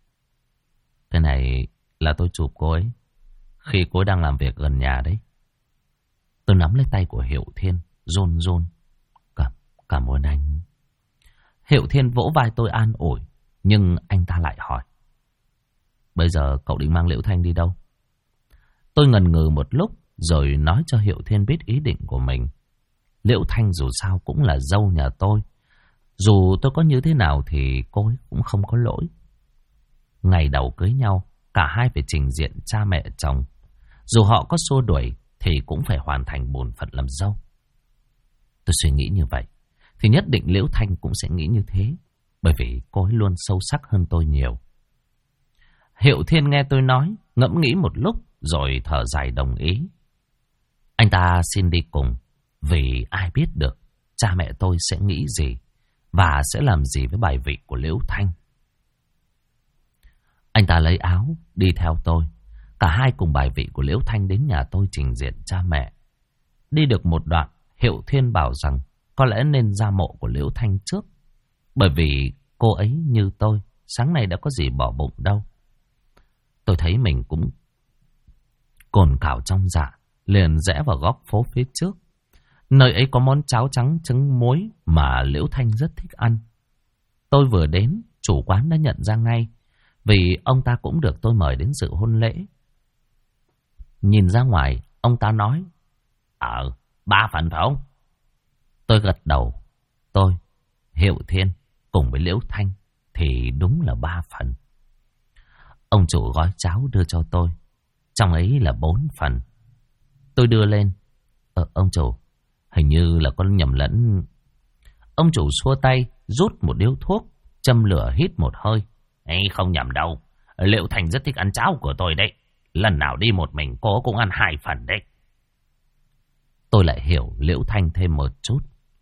Cái này là tôi chụp cô ấy khi cô ấy đang làm việc gần nhà đấy. Tôi nắm lấy tay của Hiệu Thiên, run run. Cảm ơn anh. Hiệu Thiên vỗ vai tôi an ủi, nhưng anh ta lại hỏi: Bây giờ cậu định mang Liễu Thanh đi đâu? Tôi ngần ngừ một lúc rồi nói cho Hiệu Thiên biết ý định của mình. Liễu Thanh dù sao cũng là dâu nhà tôi. Dù tôi có như thế nào thì cô ấy cũng không có lỗi. Ngày đầu cưới nhau, cả hai phải trình diện cha mẹ chồng. Dù họ có xua đuổi thì cũng phải hoàn thành bổn phận làm dâu. Tôi suy nghĩ như vậy thì nhất định Liễu Thanh cũng sẽ nghĩ như thế, bởi vì cô ấy luôn sâu sắc hơn tôi nhiều. Hiệu Thiên nghe tôi nói, ngẫm nghĩ một lúc rồi thở dài đồng ý. Anh ta xin đi cùng vì ai biết được cha mẹ tôi sẽ nghĩ gì và sẽ làm gì với bài vị của Liễu Thanh. Anh ta lấy áo đi theo tôi. Cả hai cùng bài vị của Liễu Thanh đến nhà tôi trình diện cha mẹ. Đi được một đoạn, Hiệu Thiên bảo rằng có lẽ nên ra mộ của Liễu Thanh trước, bởi vì cô ấy như tôi sáng nay đã có gì bỏ bụng đâu. Tôi thấy mình cũng cồn cào trong dạ, liền rẽ vào góc phố phía trước. Nơi ấy có món cháo trắng trứng muối mà Liễu Thanh rất thích ăn. Tôi vừa đến, chủ quán đã nhận ra ngay, vì ông ta cũng được tôi mời đến dự hôn lễ. Nhìn ra ngoài, ông ta nói: 3 phần phải không? Tôi gật đầu. Tôi, Hiệu Thiên cùng với Liễu Thanh thì đúng là 3 phần. Ông chủ gói cháo đưa cho tôi, trong ấy là 4 phần. Tôi đưa lên: Ông chủ, hình như là có nhầm lẫn. Ông chủ xua tay, rút một điếu thuốc, châm lửa hít một hơi: Không nhầm đâu, Liễu Thanh rất thích ăn cháo của tôi đấy. Lần nào đi một mình cô cũng ăn 2 phần đấy. Tôi lại hiểu Liễu Thanh thêm một chút.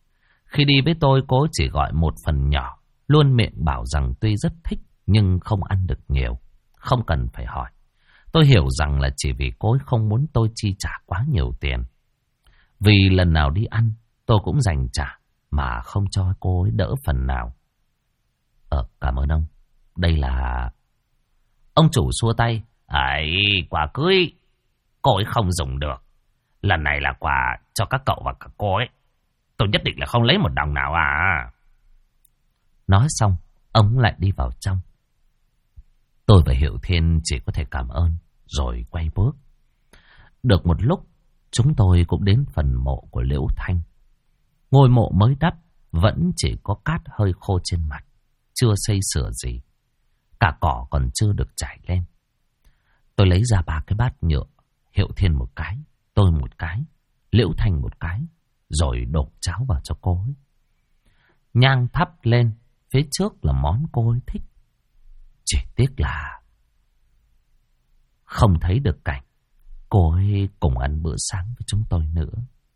Khi đi với tôi, cô ấy chỉ gọi một phần nhỏ, luôn miệng bảo rằng tuy rất thích nhưng không ăn được nhiều, không cần phải hỏi. Tôi hiểu rằng là chỉ vì cô ấy không muốn tôi chi trả quá nhiều tiền. Vì lần nào đi ăn, tôi cũng dành trả mà không cho cô ấy đỡ phần nào. Cảm ơn ông. Đây là... Ông chủ xua tay. Ấy, quà cưới. Cô ấy không dùng được. Lần này là quà cho các cậu và các cô ấy. Tôi nhất định là không lấy một đồng nào à. Nói xong, ông lại đi vào trong. Tôi và Hiệu Thiên chỉ có thể cảm ơn, rồi quay bước. Được một lúc, chúng tôi cũng đến phần mộ của Liễu Thanh. Ngôi mộ mới đắp, vẫn chỉ có cát hơi khô trên mặt, chưa xây sửa gì. Cả cỏ còn chưa được trải lên. Tôi lấy ra 3 cái bát nhựa, Hiệu Thiên một cái, tôi một cái, Liễu Thanh một cái, rồi đổ cháo vào cho cô ấy. Nhang thắp lên, phía trước là món cô ấy thích. Chỉ tiếc là không thấy được cảnh cô ấy cùng ăn bữa sáng với chúng tôi nữa.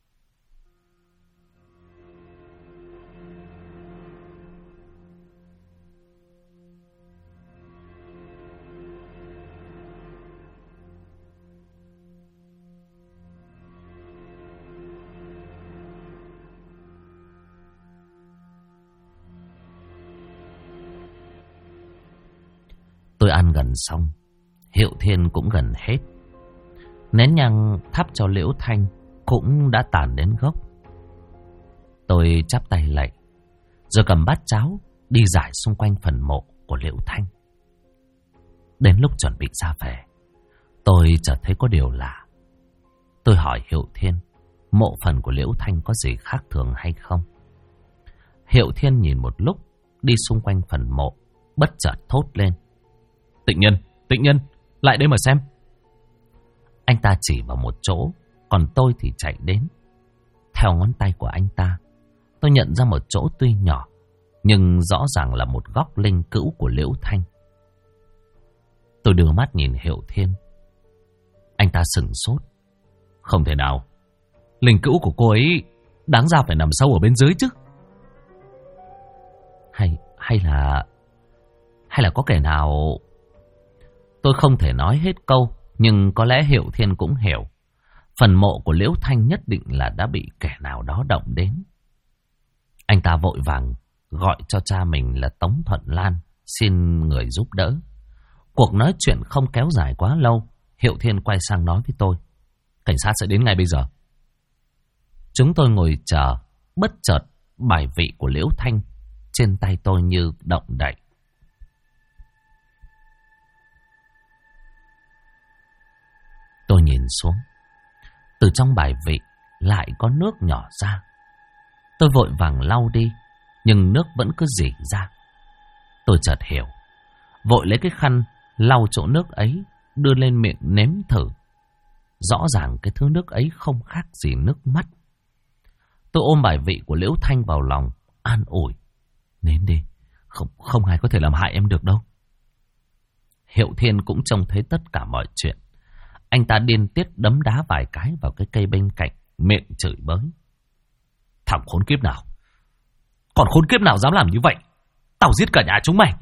Tôi ăn gần xong, Hiệu Thiên cũng gần hết. Nén nhang thắp cho Liễu Thanh cũng đã tàn đến gốc. Tôi chắp tay lạy, rồi cầm bát cháo đi dải xung quanh phần mộ của Liễu Thanh. Đến lúc chuẩn bị ra về, tôi chợt thấy có điều lạ. Tôi hỏi Hiệu Thiên, mộ phần của Liễu Thanh có gì khác thường hay không? Hiệu Thiên nhìn một lúc, đi xung quanh phần mộ, bất chợt thốt lên. Tịnh nhân, lại đây mà xem. Anh ta chỉ vào một chỗ, còn tôi thì chạy đến. Theo ngón tay của anh ta, tôi nhận ra một chỗ tuy nhỏ, nhưng rõ ràng là một góc linh cữu của Liễu Thanh. Tôi đưa mắt nhìn Hiệu Thiên. Anh ta sửng sốt. Không thể nào, linh cữu của cô ấy đáng ra phải nằm sâu ở bên dưới chứ. Hay là có kẻ nào... Tôi không thể nói hết câu, nhưng có lẽ Hiệu Thiên cũng hiểu. Phần mộ của Liễu Thanh nhất định là đã bị kẻ nào đó động đến. Anh ta vội vàng gọi cho cha mình là Tống Thuận Lan, xin người giúp đỡ. Cuộc nói chuyện không kéo dài quá lâu, Hiệu Thiên quay sang nói với tôi. Cảnh sát sẽ đến ngay bây giờ. Chúng tôi ngồi chờ, bất chợt bài vị của Liễu Thanh trên tay tôi như động đậy. Tôi nhìn xuống, từ trong bài vị lại có nước nhỏ ra. Tôi vội vàng lau đi, nhưng nước vẫn cứ rỉ ra. Tôi chợt hiểu, vội lấy cái khăn lau chỗ nước ấy, đưa lên miệng nếm thử. Rõ ràng cái thứ nước ấy không khác gì nước mắt. Tôi ôm bài vị của Liễu Thanh vào lòng, an ủi. Nếm đi, không ai có thể làm hại em được đâu. Hiệu Thiên cũng trông thấy tất cả mọi chuyện. Anh ta điên tiết đấm đá vài cái vào cái cây bên cạnh, miệng chửi bới. Thằng khốn kiếp nào, còn khốn kiếp nào dám làm như vậy? Tao giết cả nhà chúng mày.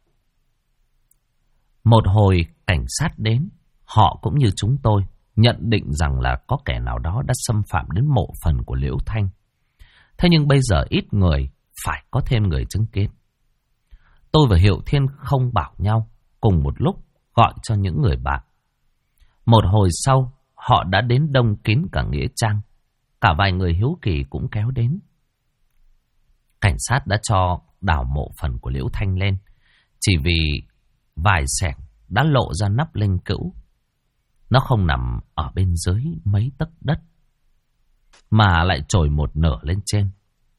Một hồi cảnh sát đến, họ cũng như chúng tôi nhận định rằng là có kẻ nào đó đã xâm phạm đến mộ phần của Liễu Thanh. Thế nhưng bây giờ ít người, phải có thêm người chứng kiến. Tôi và Hiệu Thiên không bảo nhau, cùng một lúc gọi cho những người bạn. Một hồi sau, họ đã đến đông kín cả nghĩa trang. Cả vài người hiếu kỳ cũng kéo đến. Cảnh sát đã cho đào mộ phần của Liễu Thanh lên, chỉ vì vài xẻng đã lộ ra nắp linh cữu. Nó không nằm ở bên dưới mấy tấc đất, mà lại trồi một nửa lên trên.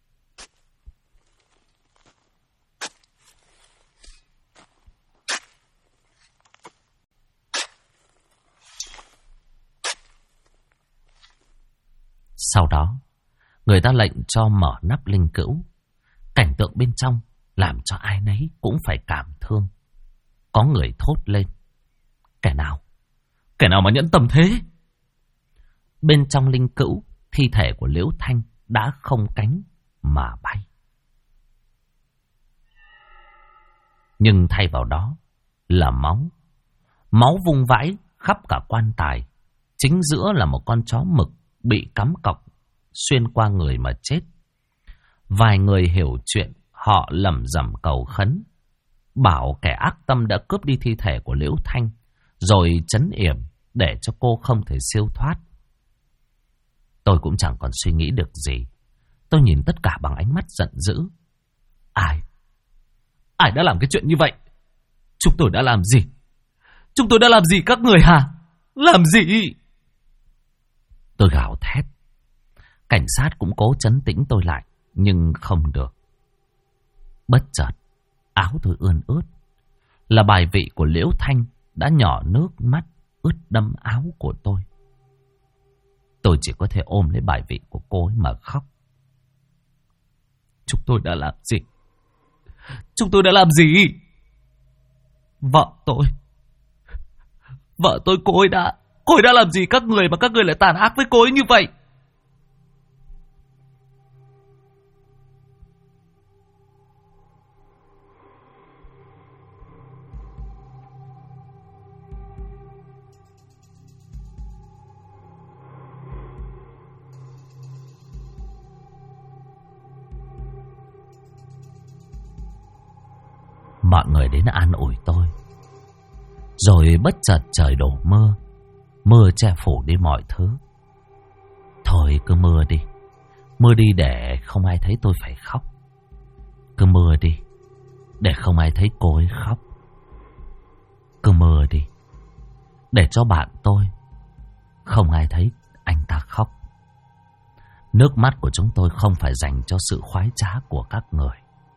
Sau đó, người ta lệnh cho mở nắp linh cữu. Cảnh tượng bên trong làm cho ai nấy cũng phải cảm thương. Có người thốt lên. Kẻ nào mà nhẫn tâm thế? Bên trong linh cữu, thi thể của Liễu Thanh đã không cánh mà bay. Nhưng thay vào đó là máu. Máu vung vãi khắp cả quan tài. Chính giữa là một con chó mực bị cắm cọc xuyên qua người mà chết. Vài người hiểu chuyện, họ lẩm rẩm cầu khấn, bảo kẻ ác tâm đã cướp đi thi thể của Liễu Thanh, rồi trấn yểm để cho cô không thể siêu thoát. Tôi cũng chẳng còn suy nghĩ được gì. Tôi nhìn tất cả bằng ánh mắt giận dữ. Ai đã làm cái chuyện như vậy? Chúng tôi đã làm gì? Chúng tôi đã làm gì các người hả? Làm gì? Tôi gào thét. Cảnh sát cũng cố trấn tĩnh tôi lại, nhưng không được. Bất chợt, áo tôi ươn ướt. Là bài vị của Liễu Thanh đã nhỏ nước mắt ướt đẫm áo của tôi. Tôi chỉ có thể ôm lấy bài vị của cô ấy mà khóc. Chúng tôi đã làm gì? Chúng tôi đã làm gì? Vợ tôi cô ấy đã làm gì các người mà các người lại tàn ác với cô ấy như vậy? Mọi người đến an ủi tôi. Rồi bất chợt trời đổ mưa. Mưa che phủ đi mọi thứ. Thôi cứ mưa đi. Mưa đi để không ai thấy tôi phải khóc. Cứ mưa đi để không ai thấy cô ấy khóc. Cứ mưa đi để cho bạn tôi không ai thấy anh ta khóc. Nước mắt của chúng tôi không phải dành cho sự khoái trá của các người.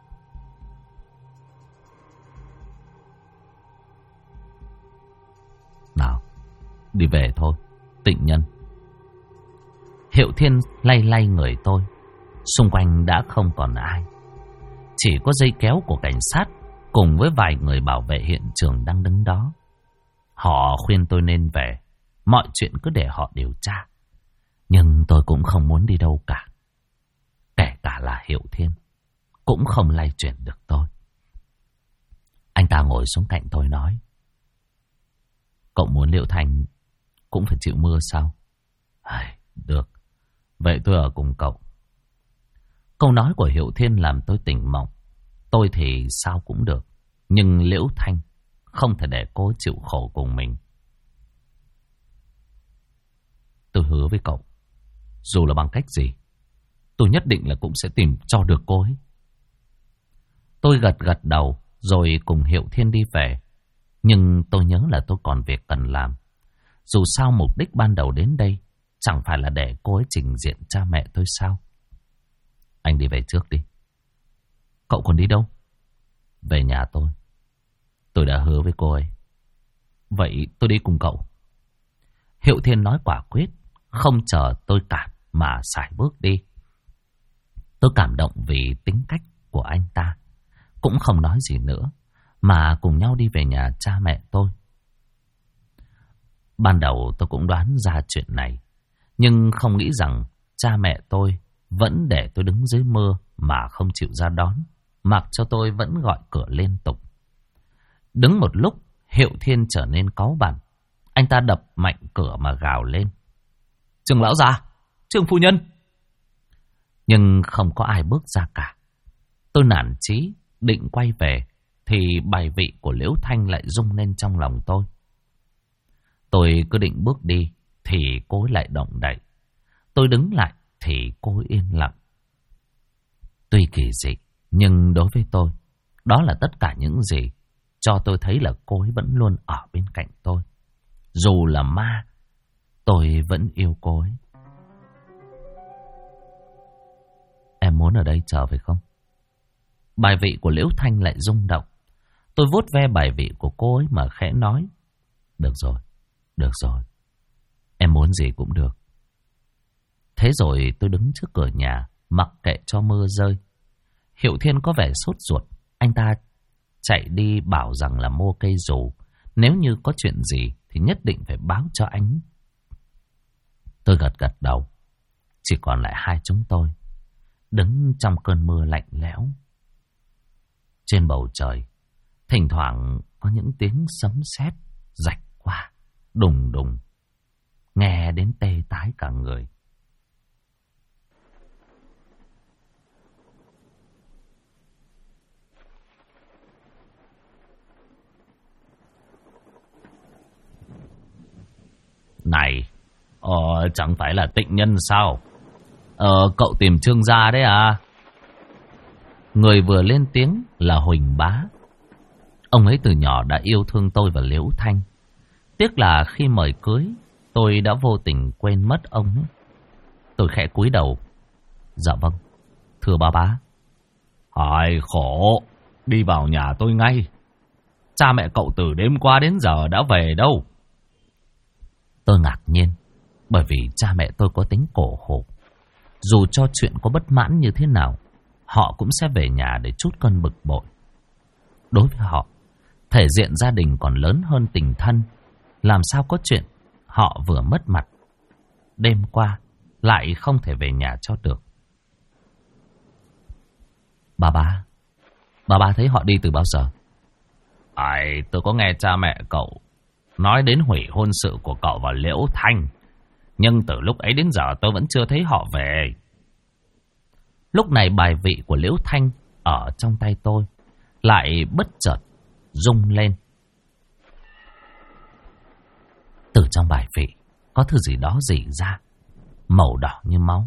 Nào, đi về thôi, tịnh nhân. Hiệu Thiên lay lay người tôi. Xung quanh đã không còn ai. Chỉ có dây kéo của cảnh sát cùng với vài người bảo vệ hiện trường đang đứng đó. Họ khuyên tôi nên về. Mọi chuyện cứ để họ điều tra. Nhưng tôi cũng không muốn đi đâu cả. Kể cả là Hiệu Thiên cũng không lay chuyển được tôi. Anh ta ngồi xuống cạnh tôi nói: Cậu muốn Liễu Thanh cũng phải chịu mưa sao? Được, vậy tôi ở cùng cậu. Câu nói của Hiệu Thiên làm tôi tỉnh mộng. Tôi thì sao cũng được, nhưng Liễu Thanh không thể để cô chịu khổ cùng mình. Tôi hứa với cậu, dù là bằng cách gì, tôi nhất định là cũng sẽ tìm cho được cô ấy. Tôi gật gật đầu rồi cùng Hiệu Thiên đi về. Nhưng tôi nhớ là tôi còn việc cần làm. Dù sao mục đích ban đầu đến đây chẳng phải là để cô ấy trình diện cha mẹ tôi sao? Anh đi về trước đi. Cậu còn đi đâu? Về nhà tôi. Tôi đã hứa với cô ấy. Vậy tôi đi cùng cậu. Hiệu Thiên nói quả quyết, không chờ tôi cản mà sải bước đi. Tôi cảm động vì tính cách của anh ta. Cũng không nói gì nữa, mà cùng nhau đi về nhà cha mẹ tôi. Ban đầu tôi cũng đoán ra chuyện này, nhưng không nghĩ rằng cha mẹ tôi vẫn để tôi đứng dưới mưa mà không chịu ra đón, mặc cho tôi vẫn gọi cửa liên tục. Đứng một lúc, Hiệu Thiên trở nên cáu bẳn. Anh ta đập mạnh cửa mà gào lên: Trương lão già, Trương phu nhân. Nhưng không có ai bước ra cả. Tôi nản chí định quay về thì bài vị của Liễu Thanh lại rung lên trong lòng tôi. Tôi cứ định bước đi thì cô ấy lại động đậy. Tôi đứng lại thì cô ấy yên lặng. Tuy kỳ dị, nhưng đối với tôi, đó là tất cả những gì cho tôi thấy là cô ấy vẫn luôn ở bên cạnh tôi. Dù là ma, tôi vẫn yêu cô ấy. Em muốn ở đây chờ phải không? Bài vị của Liễu Thanh lại rung động. Tôi vuốt ve bài vị của cô ấy mà khẽ nói: Được rồi, em muốn gì cũng được. Thế rồi tôi đứng trước cửa nhà, mặc kệ cho mưa rơi. Hiệu Thiên có vẻ sốt ruột. Anh ta chạy đi bảo rằng là mua cây dù. Nếu như có chuyện gì thì nhất định phải báo cho anh. Tôi gật gật đầu. Chỉ còn lại hai chúng tôi. đứng trong cơn mưa lạnh lẽo. Trên bầu trời, thỉnh thoảng có những tiếng sấm sét rạch qua, đùng đùng, nghe đến tê tái cả người. Này, chẳng phải là Tịnh Nhân sao? Cậu tìm Trương gia đấy à? Người vừa lên tiếng là Huỳnh Bá. Ông ấy từ nhỏ đã yêu thương tôi và Liễu Thanh. Tiếc là khi mời cưới, tôi đã vô tình quên mất ông ấy. Tôi khẽ cúi đầu. Dạ vâng, thưa ba bá. Hỏi khổ, đi vào nhà tôi ngay. Cha mẹ cậu từ đêm qua đến giờ đã về đâu? Tôi ngạc nhiên, bởi vì cha mẹ tôi có tính cổ hủ. Dù cho chuyện có bất mãn như thế nào, họ cũng sẽ về nhà để trút cơn bực bội. Đối với họ, thể diện gia đình còn lớn hơn tình thân. Làm sao có chuyện họ vừa mất mặt đêm qua lại không thể về nhà cho được. Bà ba thấy họ đi từ bao giờ? Tôi có nghe cha mẹ cậu nói đến hủy hôn sự của cậu và Liễu Thanh. Nhưng từ lúc ấy đến giờ tôi vẫn chưa thấy họ về. Lúc này bài vị của Liễu Thanh ở trong tay tôi lại bất chợt rung lên. Từ trong bài vị có thứ gì đó rỉ ra, màu đỏ như máu.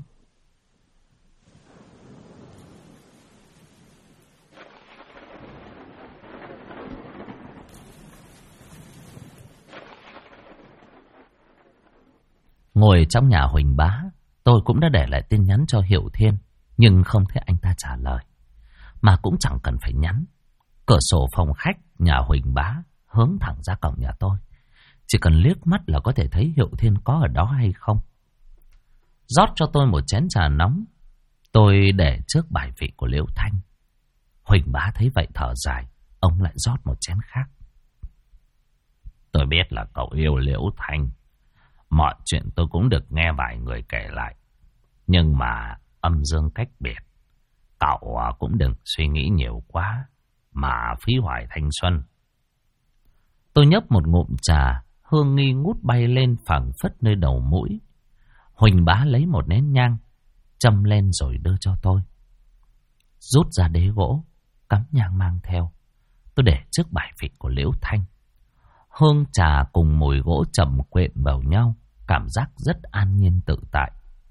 Ngồi trong nhà Huỳnh Bá, tôi cũng đã để lại tin nhắn cho Hiệu Thiên, nhưng không thấy anh ta trả lời. Mà cũng chẳng cần phải nhắn. Cửa sổ phòng khách nhà Huỳnh Bá hướng thẳng ra cổng nhà tôi. Chỉ cần liếc mắt là có thể thấy Hiệu Thiên có ở đó hay không. Rót cho tôi một chén trà nóng, tôi để trước bài vị của Liễu Thanh. Huỳnh Bá thấy vậy thở dài, ông lại rót một chén khác. Tôi biết là cậu yêu Liễu Thanh. Mọi chuyện tôi cũng được nghe vài người kể lại. Nhưng mà âm dương cách biệt. Cậu cũng đừng suy nghĩ nhiều quá mà phí hoài thanh xuân. Tôi nhấp một ngụm trà, hương nghi ngút bay lên phảng phất nơi đầu mũi. Huỳnh Bá lấy một nén nhang, châm lên rồi đưa cho tôi. Rút ra đế gỗ, cắm nhang mang theo. Tôi để trước bài vị của Liễu Thanh. Hương trà cùng mùi gỗ chậm quện vào nhau, cảm giác rất an nhiên tự tại.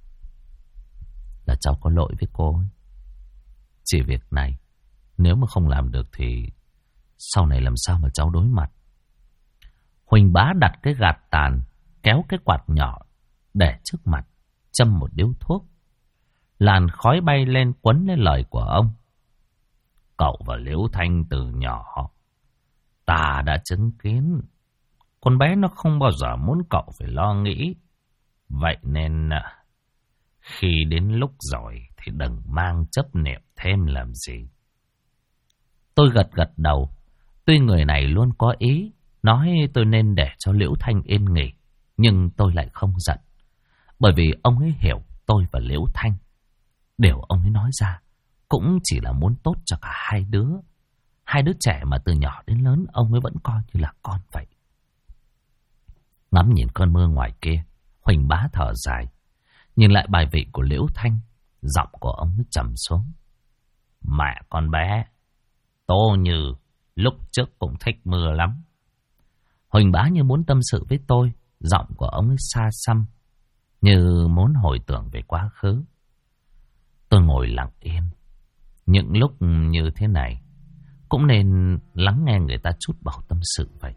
Là cháu có lỗi với cô ấy. Chỉ việc này, nếu mà không làm được thì sau này làm sao mà cháu đối mặt. Huỳnh Bá đặt cái gạt tàn, kéo cái quạt nhỏ để trước mặt, châm một điếu thuốc. Làn khói bay lên quấn lên lời của ông. Cậu và Liễu Thanh từ nhỏ, ta đã chứng kiến. Con bé nó không bao giờ muốn cậu phải lo nghĩ. Vậy nên khi đến lúc rồi thì đừng mang chấp niệm thêm làm gì. Tôi gật gật đầu. Tuy người này luôn có ý nói tôi nên để cho Liễu Thanh yên nghỉ, nhưng tôi lại không giận. Bởi vì ông ấy hiểu tôi và Liễu Thanh. Điều ông ấy nói ra cũng chỉ là muốn tốt cho cả hai đứa. Hai đứa trẻ mà từ nhỏ đến lớn ông ấy vẫn coi như là con vậy. Ngắm nhìn cơn mưa ngoài kia, Huỳnh Bá thở dài. Nhìn lại bài vị của Liễu Thanh, giọng của ông ấy trầm xuống. Mẹ con bé, Tô Như lúc trước cũng thích mưa lắm. Huỳnh Bá như muốn tâm sự với tôi, giọng của ông ấy xa xăm, như muốn hồi tưởng về quá khứ. Tôi ngồi lặng yên. Những lúc như thế này, cũng nên lắng nghe người ta chút bầu tâm sự vậy.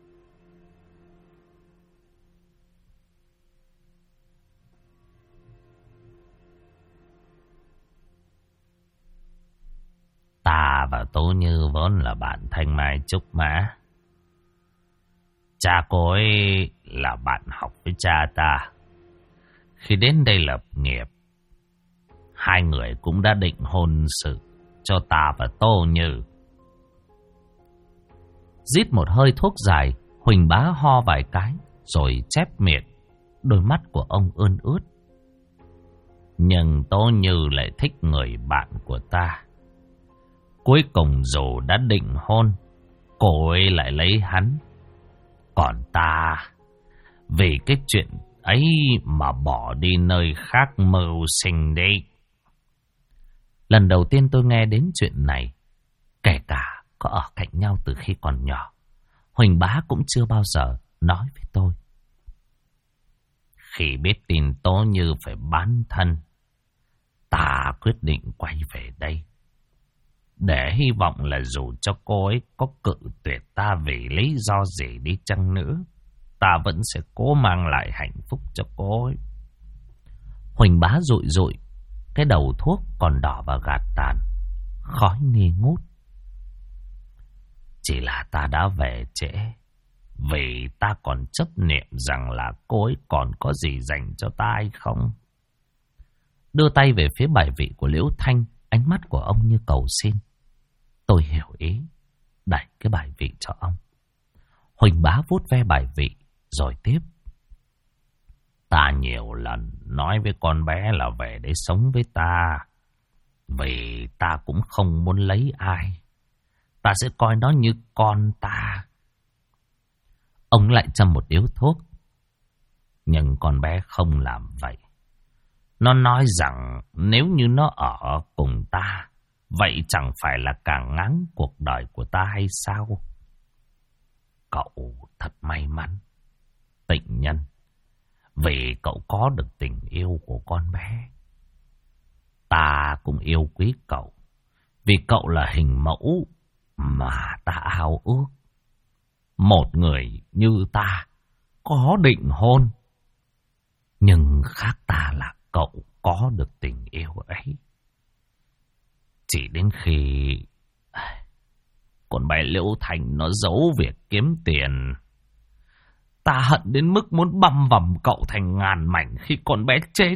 Ta và Tố Như vốn là bạn thanh mai trúc mã. Cha cô ấy là bạn học với cha ta. Khi đến đây lập nghiệp, hai người cũng đã định hôn sự cho ta và Tô Như. Rít một hơi thuốc dài, Huỳnh Bá ho vài cái, rồi chép miệng. Đôi mắt của ông ươn ướt. Nhưng Tố Như lại thích người bạn của ta. Cuối cùng dù đã định hôn, cô ấy lại lấy hắn. Còn ta, vì cái chuyện ấy mà bỏ đi nơi khác mưu sinh đi. Lần đầu tiên tôi nghe đến chuyện này, kể cả có ở cạnh nhau từ khi còn nhỏ, Huỳnh bá cũng chưa bao giờ nói với tôi. Khi biết tin Tố Như phải bán thân, ta quyết định quay về đây. Để hy vọng là dù cho cô ấy có cự tuyệt ta vì lý do gì đi chăng nữa, ta vẫn sẽ cố mang lại hạnh phúc cho cô ấy. Huỳnh bá rụi rụi, cái đầu thuốc còn đỏ và gạt tàn, khói nghi ngút. Chỉ là ta đã về trễ, vì ta còn chấp niệm rằng là cô ấy còn có gì dành cho ta hay không. Đưa tay về phía bài vị của Liễu Thanh, ánh mắt của ông như cầu xin. Tôi hiểu ý, đẩy cái bài vị cho ông. Huỳnh bá vuốt ve bài vị, rồi tiếp. Ta nhiều lần nói với con bé là về để sống với ta, vì ta cũng không muốn lấy ai. Ta sẽ coi nó như con ta. Ông lại châm một điếu thuốc. Nhưng con bé không làm vậy. Nó nói rằng nếu như nó ở cùng ta, vậy chẳng phải là càng ngắn cuộc đời của ta hay sao? Cậu thật may mắn, tịnh nhân, vì cậu có được tình yêu của con bé. Ta cũng yêu quý cậu, vì cậu là hình mẫu mà ta ao ước. Một người như ta có định hôn, nhưng khác ta là cậu có được tình yêu ấy. Chỉ đến khi con bé Liễu Thành nó giấu việc kiếm tiền, ta hận đến mức muốn băm vằm cậu thành ngàn mảnh khi con bé chết.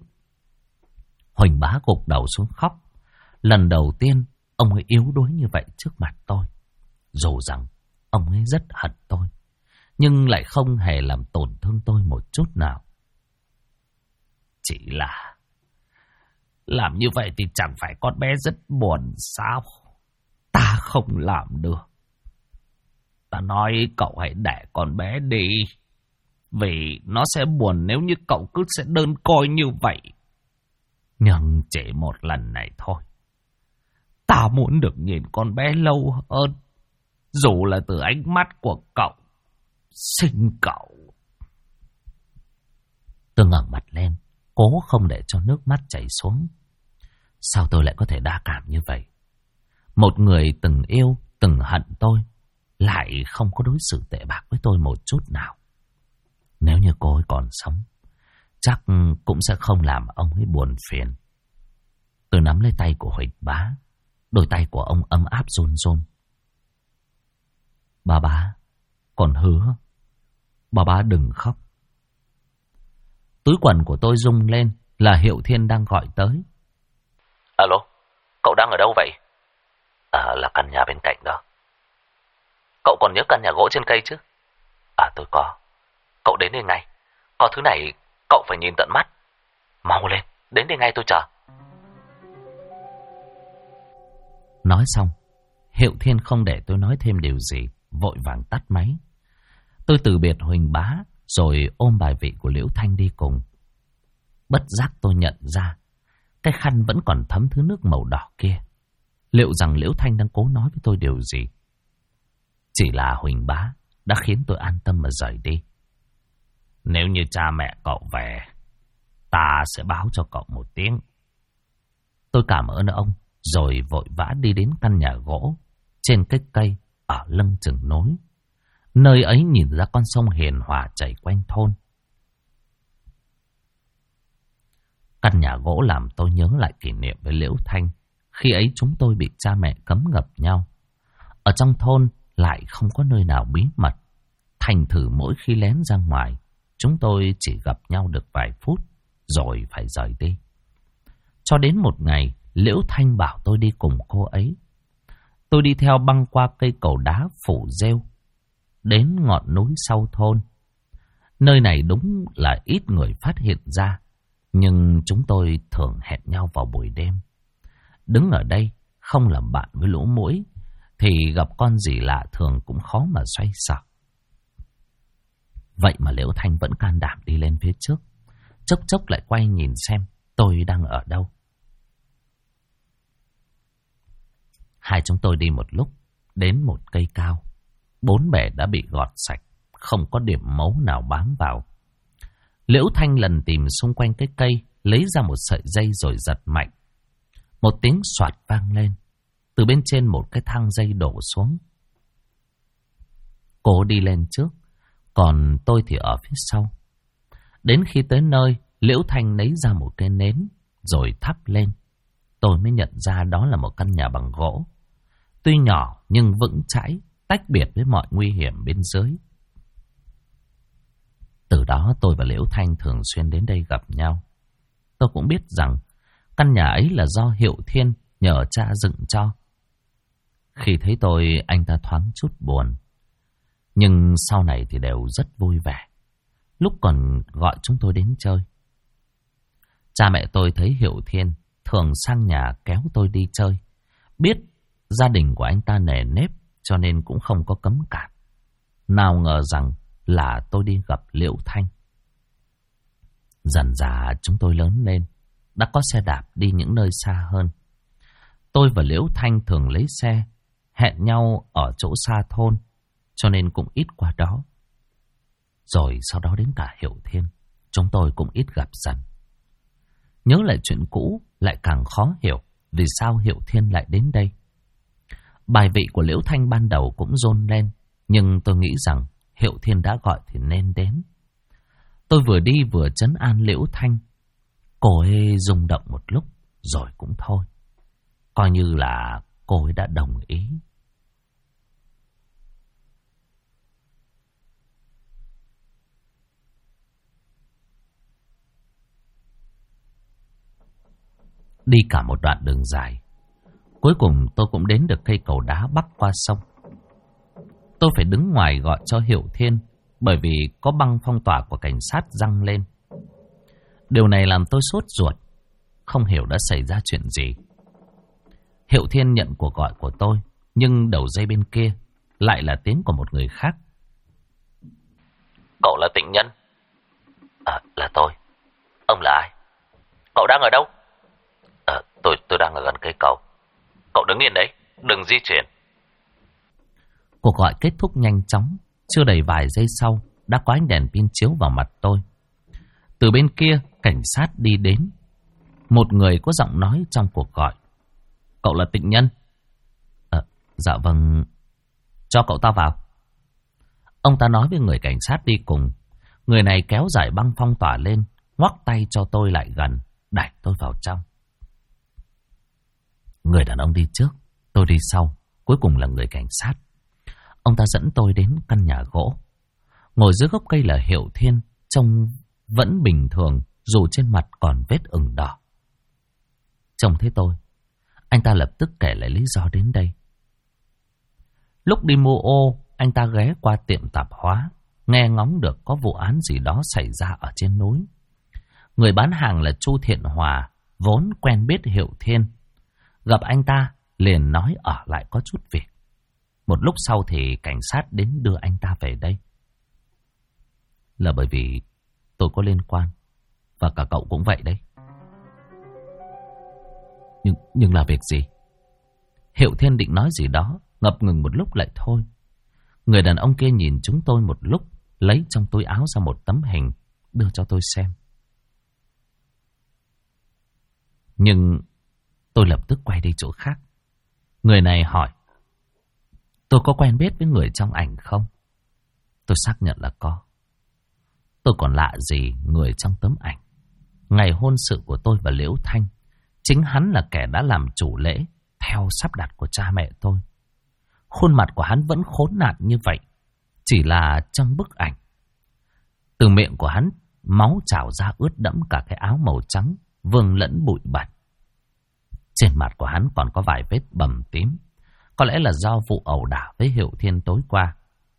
Huỳnh bá gục đầu xuống khóc. Lần đầu tiên ông ấy yếu đuối như vậy trước mặt tôi. Dù rằng ông ấy rất hận tôi, nhưng lại không hề làm tổn thương tôi một chút nào. Chỉ là làm như vậy thì chẳng phải con bé rất buồn sao? Ta không làm được. Ta nói cậu hãy để con bé đi, vì nó sẽ buồn nếu như cậu cứ sẽ đơn côi như vậy. Nhưng chỉ một lần này thôi. Ta muốn được nhìn con bé lâu hơn, dù là từ ánh mắt của cậu, sinh cậu. Tôi ngẩng mặt lên, cố không để cho nước mắt chảy xuống. Sao tôi lại có thể đa cảm như vậy? Một người từng yêu, từng hận tôi, lại không có đối xử tệ bạc với tôi một chút nào. Nếu như cô ấy còn sống, chắc cũng sẽ không làm ông ấy buồn phiền. Tôi nắm lấy tay của Huỳnh bá. Đôi tay của ông ấm áp run run. Bà, còn hứa. Bà đừng khóc. Túi quần của tôi rung lên, là Hiệu Thiên đang gọi tới. Alo, cậu đang ở đâu vậy? Là căn nhà bên cạnh đó. Cậu còn nhớ căn nhà gỗ trên cây chứ? Tôi có. Cậu đến đây ngay. Có thứ này cậu phải nhìn tận mắt. Mau lên, đến đây ngay tôi chờ. Nói xong, Hiệu Thiên không để tôi nói thêm điều gì, vội vàng tắt máy. Tôi từ biệt Huỳnh bá, rồi ôm bài vị của Liễu Thanh đi cùng. Bất giác tôi nhận ra, cái khăn vẫn còn thấm thứ nước màu đỏ kia. Liệu rằng Liễu Thanh đang cố nói với tôi điều gì? Chỉ là Huỳnh bá đã khiến tôi an tâm mà rời đi. Nếu như cha mẹ cậu về, ta sẽ báo cho cậu một tiếng. Tôi cảm ơn ông, rồi vội vã đi đến căn nhà gỗ trên cái cây ở lưng chừng núi. Nơi ấy nhìn ra con sông hiền hòa chảy quanh thôn. Căn nhà gỗ làm tôi nhớ lại kỷ niệm với Liễu Thanh. Khi ấy chúng tôi bị cha mẹ cấm gặp nhau. Ở trong thôn lại không có nơi nào bí mật. Thành thử mỗi khi lén ra ngoài, chúng tôi chỉ gặp nhau được vài phút, rồi phải rời đi. Cho đến một ngày, Liễu Thanh bảo tôi đi cùng cô ấy. Tôi đi theo băng qua cây cầu đá phủ rêu, đến ngọn núi sau thôn. Nơi này đúng là ít người phát hiện ra. Nhưng chúng tôi thường hẹn nhau vào buổi đêm. Đứng ở đây không làm bạn với lũ muỗi thì gặp con gì lạ thường cũng khó mà xoay sở. Vậy mà Liễu Thanh vẫn can đảm đi lên phía trước, chốc chốc lại quay nhìn xem tôi đang ở đâu. Hai chúng tôi đi một lúc, đến một cây cao. 4 bẻ đã bị gọt sạch, không có điểm mấu nào bám vào. Liễu Thanh lần tìm xung quanh cái cây, lấy ra một sợi dây rồi giật mạnh. Một tiếng xoạt vang lên, từ bên trên một cái thang dây đổ xuống. Cô đi lên trước, còn tôi thì ở phía sau. Đến khi tới nơi, Liễu Thanh lấy ra một cái nến, rồi thắp lên. Tôi mới nhận ra đó là một căn nhà bằng gỗ. Tuy nhỏ nhưng vững chãi, tách biệt với mọi nguy hiểm bên dưới. Từ đó tôi và Liễu Thanh thường xuyên đến đây gặp nhau. Tôi cũng biết rằng căn nhà ấy là do Hiệu Thiên nhờ cha dựng cho. Khi thấy tôi, anh ta thoáng chút buồn. Nhưng sau này thì đều rất vui vẻ. Lúc còn gọi chúng tôi đến chơi. Cha mẹ tôi thấy Hiệu Thiên thường sang nhà kéo tôi đi chơi. Biết gia đình của anh ta nề nếp cho nên cũng không có cấm cản. Nào ngờ rằng là tôi đi gặp Liễu Thanh. Dần dà chúng tôi lớn lên, đã có xe đạp đi những nơi xa hơn. Tôi và Liễu Thanh thường lấy xe, hẹn nhau ở chỗ xa thôn, cho nên cũng ít qua đó. Rồi sau đó đến cả Hiệu Thiên, chúng tôi cũng ít gặp dần. Nhớ lại chuyện cũ lại càng khó hiểu vì sao Hiệu Thiên lại đến đây. Bài vị của Liễu Thanh ban đầu cũng dồn lên, nhưng tôi nghĩ rằng Hiệu Thiên đã gọi thì nên đến. Tôi vừa đi vừa trấn an Liễu Thanh. Cô ấy rung động một lúc rồi cũng thôi. Coi như là cô ấy đã đồng ý. Đi cả một đoạn đường dài, cuối cùng tôi cũng đến được cây cầu đá bắc qua sông. Tôi phải đứng ngoài gọi cho Hiệu Thiên, bởi vì có băng phong tỏa của cảnh sát giăng lên. Điều này làm tôi sốt ruột, không hiểu đã xảy ra chuyện gì. Hiệu Thiên nhận cuộc gọi của tôi, nhưng đầu dây bên kia lại là tiếng của một người khác. Cậu là Tịnh Nhân? Là tôi. Ông là ai? Cậu đang ở đâu? Tôi đang ở gần cây cầu. Cậu đứng yên đấy, đừng di chuyển. Cuộc gọi kết thúc nhanh chóng, chưa đầy vài giây sau đã có ánh đèn pin chiếu vào mặt tôi. Từ bên kia, cảnh sát đi đến. Một người có giọng nói trong cuộc gọi. Cậu là Tịnh Nhân? Dạ vâng, cho cậu ta vào. Ông ta nói với người cảnh sát đi cùng. Người này kéo giải băng phong tỏa lên, ngoắc tay cho tôi lại gần, đẩy tôi vào trong. Người đàn ông đi trước, tôi đi sau, cuối cùng là người cảnh sát. Ông ta dẫn tôi đến căn nhà gỗ. Ngồi dưới gốc cây là Hiệu Thiên, trông vẫn bình thường, dù trên mặt còn vết ửng đỏ. Trông thấy tôi, anh ta lập tức kể lại lý do đến đây. Lúc đi mua ô, anh ta ghé qua tiệm tạp hóa, nghe ngóng được có vụ án gì đó xảy ra ở trên núi. Người bán hàng là Chu Thiện Hòa, vốn quen biết Hiệu Thiên. Gặp anh ta, liền nói ở lại có chút việc. Một lúc sau thì cảnh sát đến đưa anh ta về đây. Là bởi vì tôi có liên quan, và cả cậu cũng vậy đấy. Nhưng là việc gì? Hiệu Thiên định nói gì đó, ngập ngừng một lúc lại thôi. Người đàn ông kia nhìn chúng tôi một lúc, lấy trong túi áo ra một tấm hình, đưa cho tôi xem. Nhưng tôi lập tức quay đi chỗ khác. Người này hỏi, tôi có quen biết với người trong ảnh không? Tôi xác nhận là có. Tôi còn lạ gì người trong tấm ảnh. Ngày hôn sự của tôi và Liễu Thanh, chính hắn là kẻ đã làm chủ lễ theo sắp đặt của cha mẹ tôi. Khuôn mặt của hắn vẫn khốn nạn như vậy, chỉ là trong bức ảnh. Từ miệng của hắn, máu trào ra ướt đẫm cả cái áo màu trắng, vương lẫn bụi bẩn. Trên mặt của hắn còn có vài vết bầm tím, có lẽ là do vụ ẩu đả với Hiệu Thiên tối qua.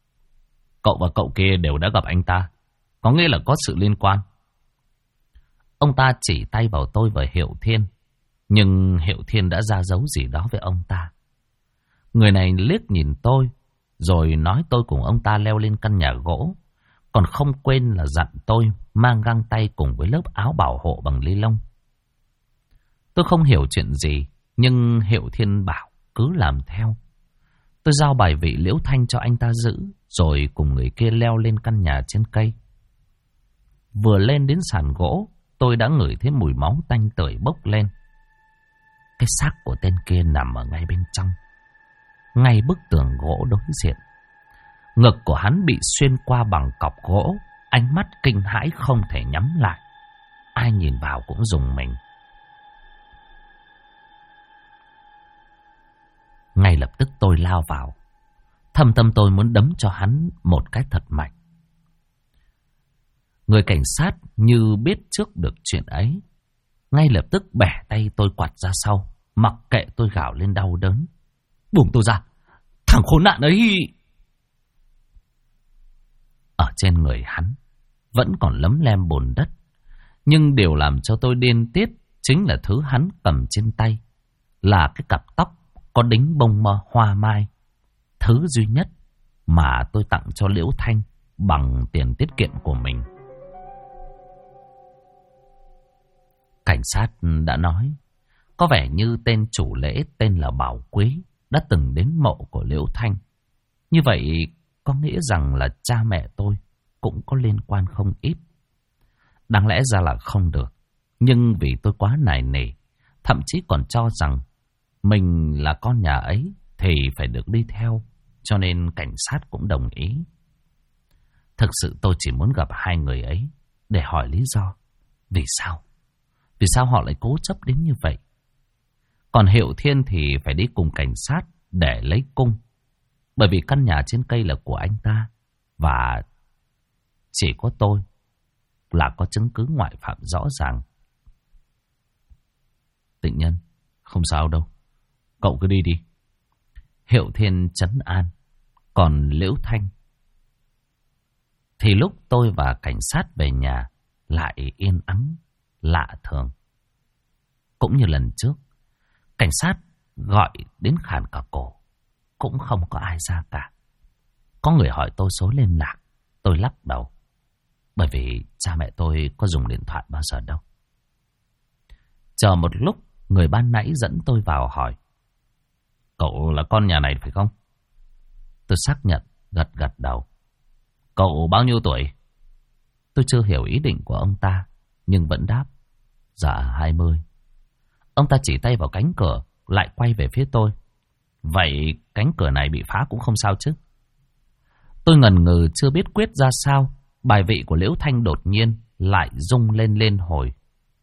Cậu và cậu kia đều đã gặp anh ta, có nghĩa là có sự liên quan. Ông ta chỉ tay vào tôi và Hiệu Thiên. Nhưng Hiệu Thiên đã ra dấu gì đó với ông ta. Người này liếc nhìn tôi, rồi nói tôi cùng ông ta leo lên căn nhà gỗ. Còn không quên là dặn tôi mang găng tay cùng với lớp áo bảo hộ bằng ni lông. Tôi không hiểu chuyện gì, nhưng Hiệu Thiên bảo cứ làm theo. Tôi giao bài vị Liễu Thanh cho anh ta giữ, rồi cùng người kia leo lên căn nhà trên cây. Vừa lên đến sàn gỗ, tôi đã ngửi thấy mùi máu tanh tưởi bốc lên. Cái xác của tên kia nằm ở ngay bên trong, ngay bức tường gỗ đối diện. Ngực của hắn bị xuyên qua bằng cọc gỗ, ánh mắt kinh hãi không thể nhắm lại. Ai nhìn vào cũng rùng mình. Ngay lập tức tôi lao vào. Thâm tâm tôi muốn đấm cho hắn một cái thật mạnh. Người cảnh sát như biết trước được chuyện ấy, ngay lập tức bẻ tay tôi quạt ra sau, mặc kệ tôi gào lên đau đớn. Buông tôi ra, thằng khốn nạn ấy! Ở trên người hắn vẫn còn lấm lem bùn đất, nhưng điều làm cho tôi điên tiết chính là thứ hắn cầm trên tay, là cái cặp tóc có đính bông hoa mai, thứ duy nhất mà tôi tặng cho Liễu Thanh bằng tiền tiết kiệm của mình. Cảnh sát đã nói, có vẻ như tên chủ lễ tên là Bảo Quý đã từng đến mộ của Liễu Thanh. Như vậy có nghĩa rằng là cha mẹ tôi cũng có liên quan không ít. Đáng lẽ ra là không được, nhưng vì tôi quá nài nỉ, thậm chí còn cho rằng mình là con nhà ấy thì phải được đi theo, cho nên cảnh sát cũng đồng ý. Thực sự tôi chỉ muốn gặp hai người ấy để hỏi lý do. Vì sao? Vì sao họ lại cố chấp đến như vậy? Còn Hiệu Thiên thì phải đi cùng cảnh sát để lấy cung. Bởi vì căn nhà trên cây là của anh ta. Và chỉ có tôi là có chứng cứ ngoại phạm rõ ràng. Tịnh Nhân, không sao đâu. Cậu cứ đi đi. Hiệu Thiên trấn an. Còn Liễu Thanh thì lúc tôi và cảnh sát về nhà lại yên ắng lạ thường. Cũng như lần trước, cảnh sát gọi đến khàn cả cổ, cũng không có ai ra cả. Có người hỏi tôi số liên lạc, tôi lắc đầu. Bởi vì cha mẹ tôi có dùng điện thoại bao giờ đâu. Chờ một lúc, người ban nãy dẫn tôi vào hỏi. Cậu là con nhà này phải không? Tôi xác nhận, gật gật đầu. Cậu bao nhiêu tuổi? Tôi chưa hiểu ý định của ông ta, nhưng vẫn đáp. Dạ 20. Ông ta chỉ tay vào cánh cửa, lại quay về phía tôi. Vậy cánh cửa này bị phá cũng không sao chứ? Tôi ngần ngừ chưa biết quyết ra sao. Bài vị của Liễu Thanh đột nhiên lại rung lên hồi.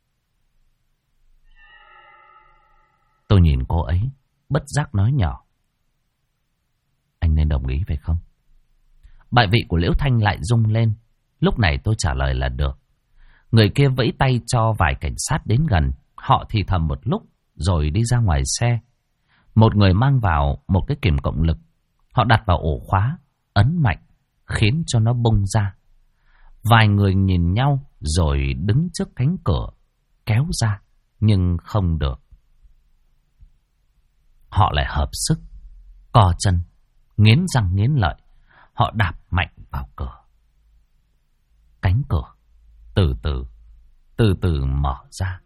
Tôi nhìn cô ấy, bất giác nói nhỏ. Anh nên đồng ý phải không? Bài vị của Liễu Thanh lại rung lên. Lúc này tôi trả lời là được. Người kia vẫy tay cho vài cảnh sát đến gần. Họ thì thầm một lúc rồi đi ra ngoài xe. Một người mang vào một cái kìm cộng lực. Họ đặt vào ổ khóa, ấn mạnh, khiến cho nó bung ra. Vài người nhìn nhau rồi đứng trước cánh cửa, kéo ra, nhưng không được. Họ lại hợp sức, co chân, nghiến răng nghiến lợi. Họ đạp mạnh vào cửa. Cánh cửa từ từ mở ra.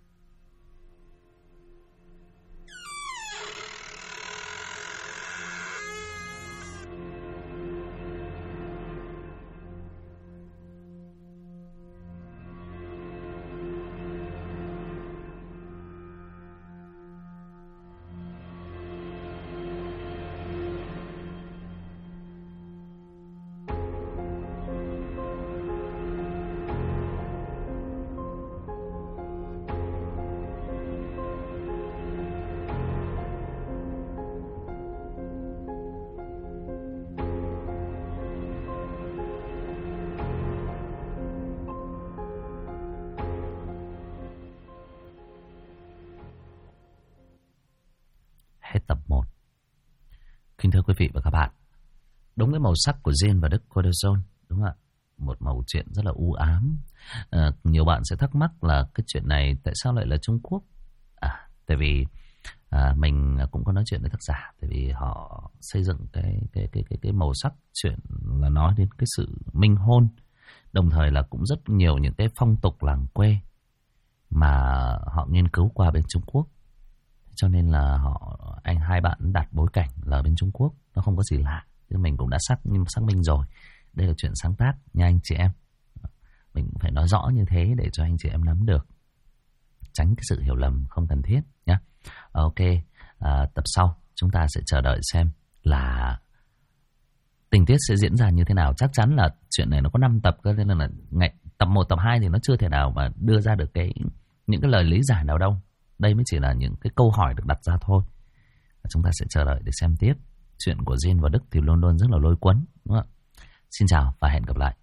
Hết tập 1. Kính thưa quý vị và các bạn, đúng cái màu sắc của Jin và Đức Corderson, đúng không ạ? một mẩu chuyện rất là u ám. Nhiều bạn sẽ thắc mắc là cái chuyện này tại sao lại là Trung Quốc? Tại vì mình cũng có nói chuyện với tác giả, tại vì họ xây dựng cái màu sắc chuyện là nói đến cái sự minh hôn, đồng thời là cũng rất nhiều những cái phong tục làng quê mà họ nghiên cứu qua bên Trung Quốc. Cho nên là hai bạn đặt bối cảnh là ở bên Trung Quốc, nó không có gì lạ. Chứ mình cũng đã xác minh rồi, đây là chuyện sáng tác nha anh chị em. Mình cũng phải nói rõ như thế để cho anh chị em nắm được, tránh cái sự hiểu lầm không cần thiết nhé. Ok, tập sau chúng ta sẽ chờ đợi xem là tình tiết sẽ diễn ra như thế nào. Chắc chắn là chuyện này nó có 5 tập cơ, nên là tập 1, tập 2 thì nó chưa thể nào mà đưa ra được những cái lời lý giải nào đâu. Đây mới chỉ là những cái câu hỏi được đặt ra thôi. Chúng ta sẽ chờ đợi để xem tiếp. Chuyện của Jin và Đức thì luôn luôn rất là lôi cuốn, đúng không ạ? Xin chào và hẹn gặp lại.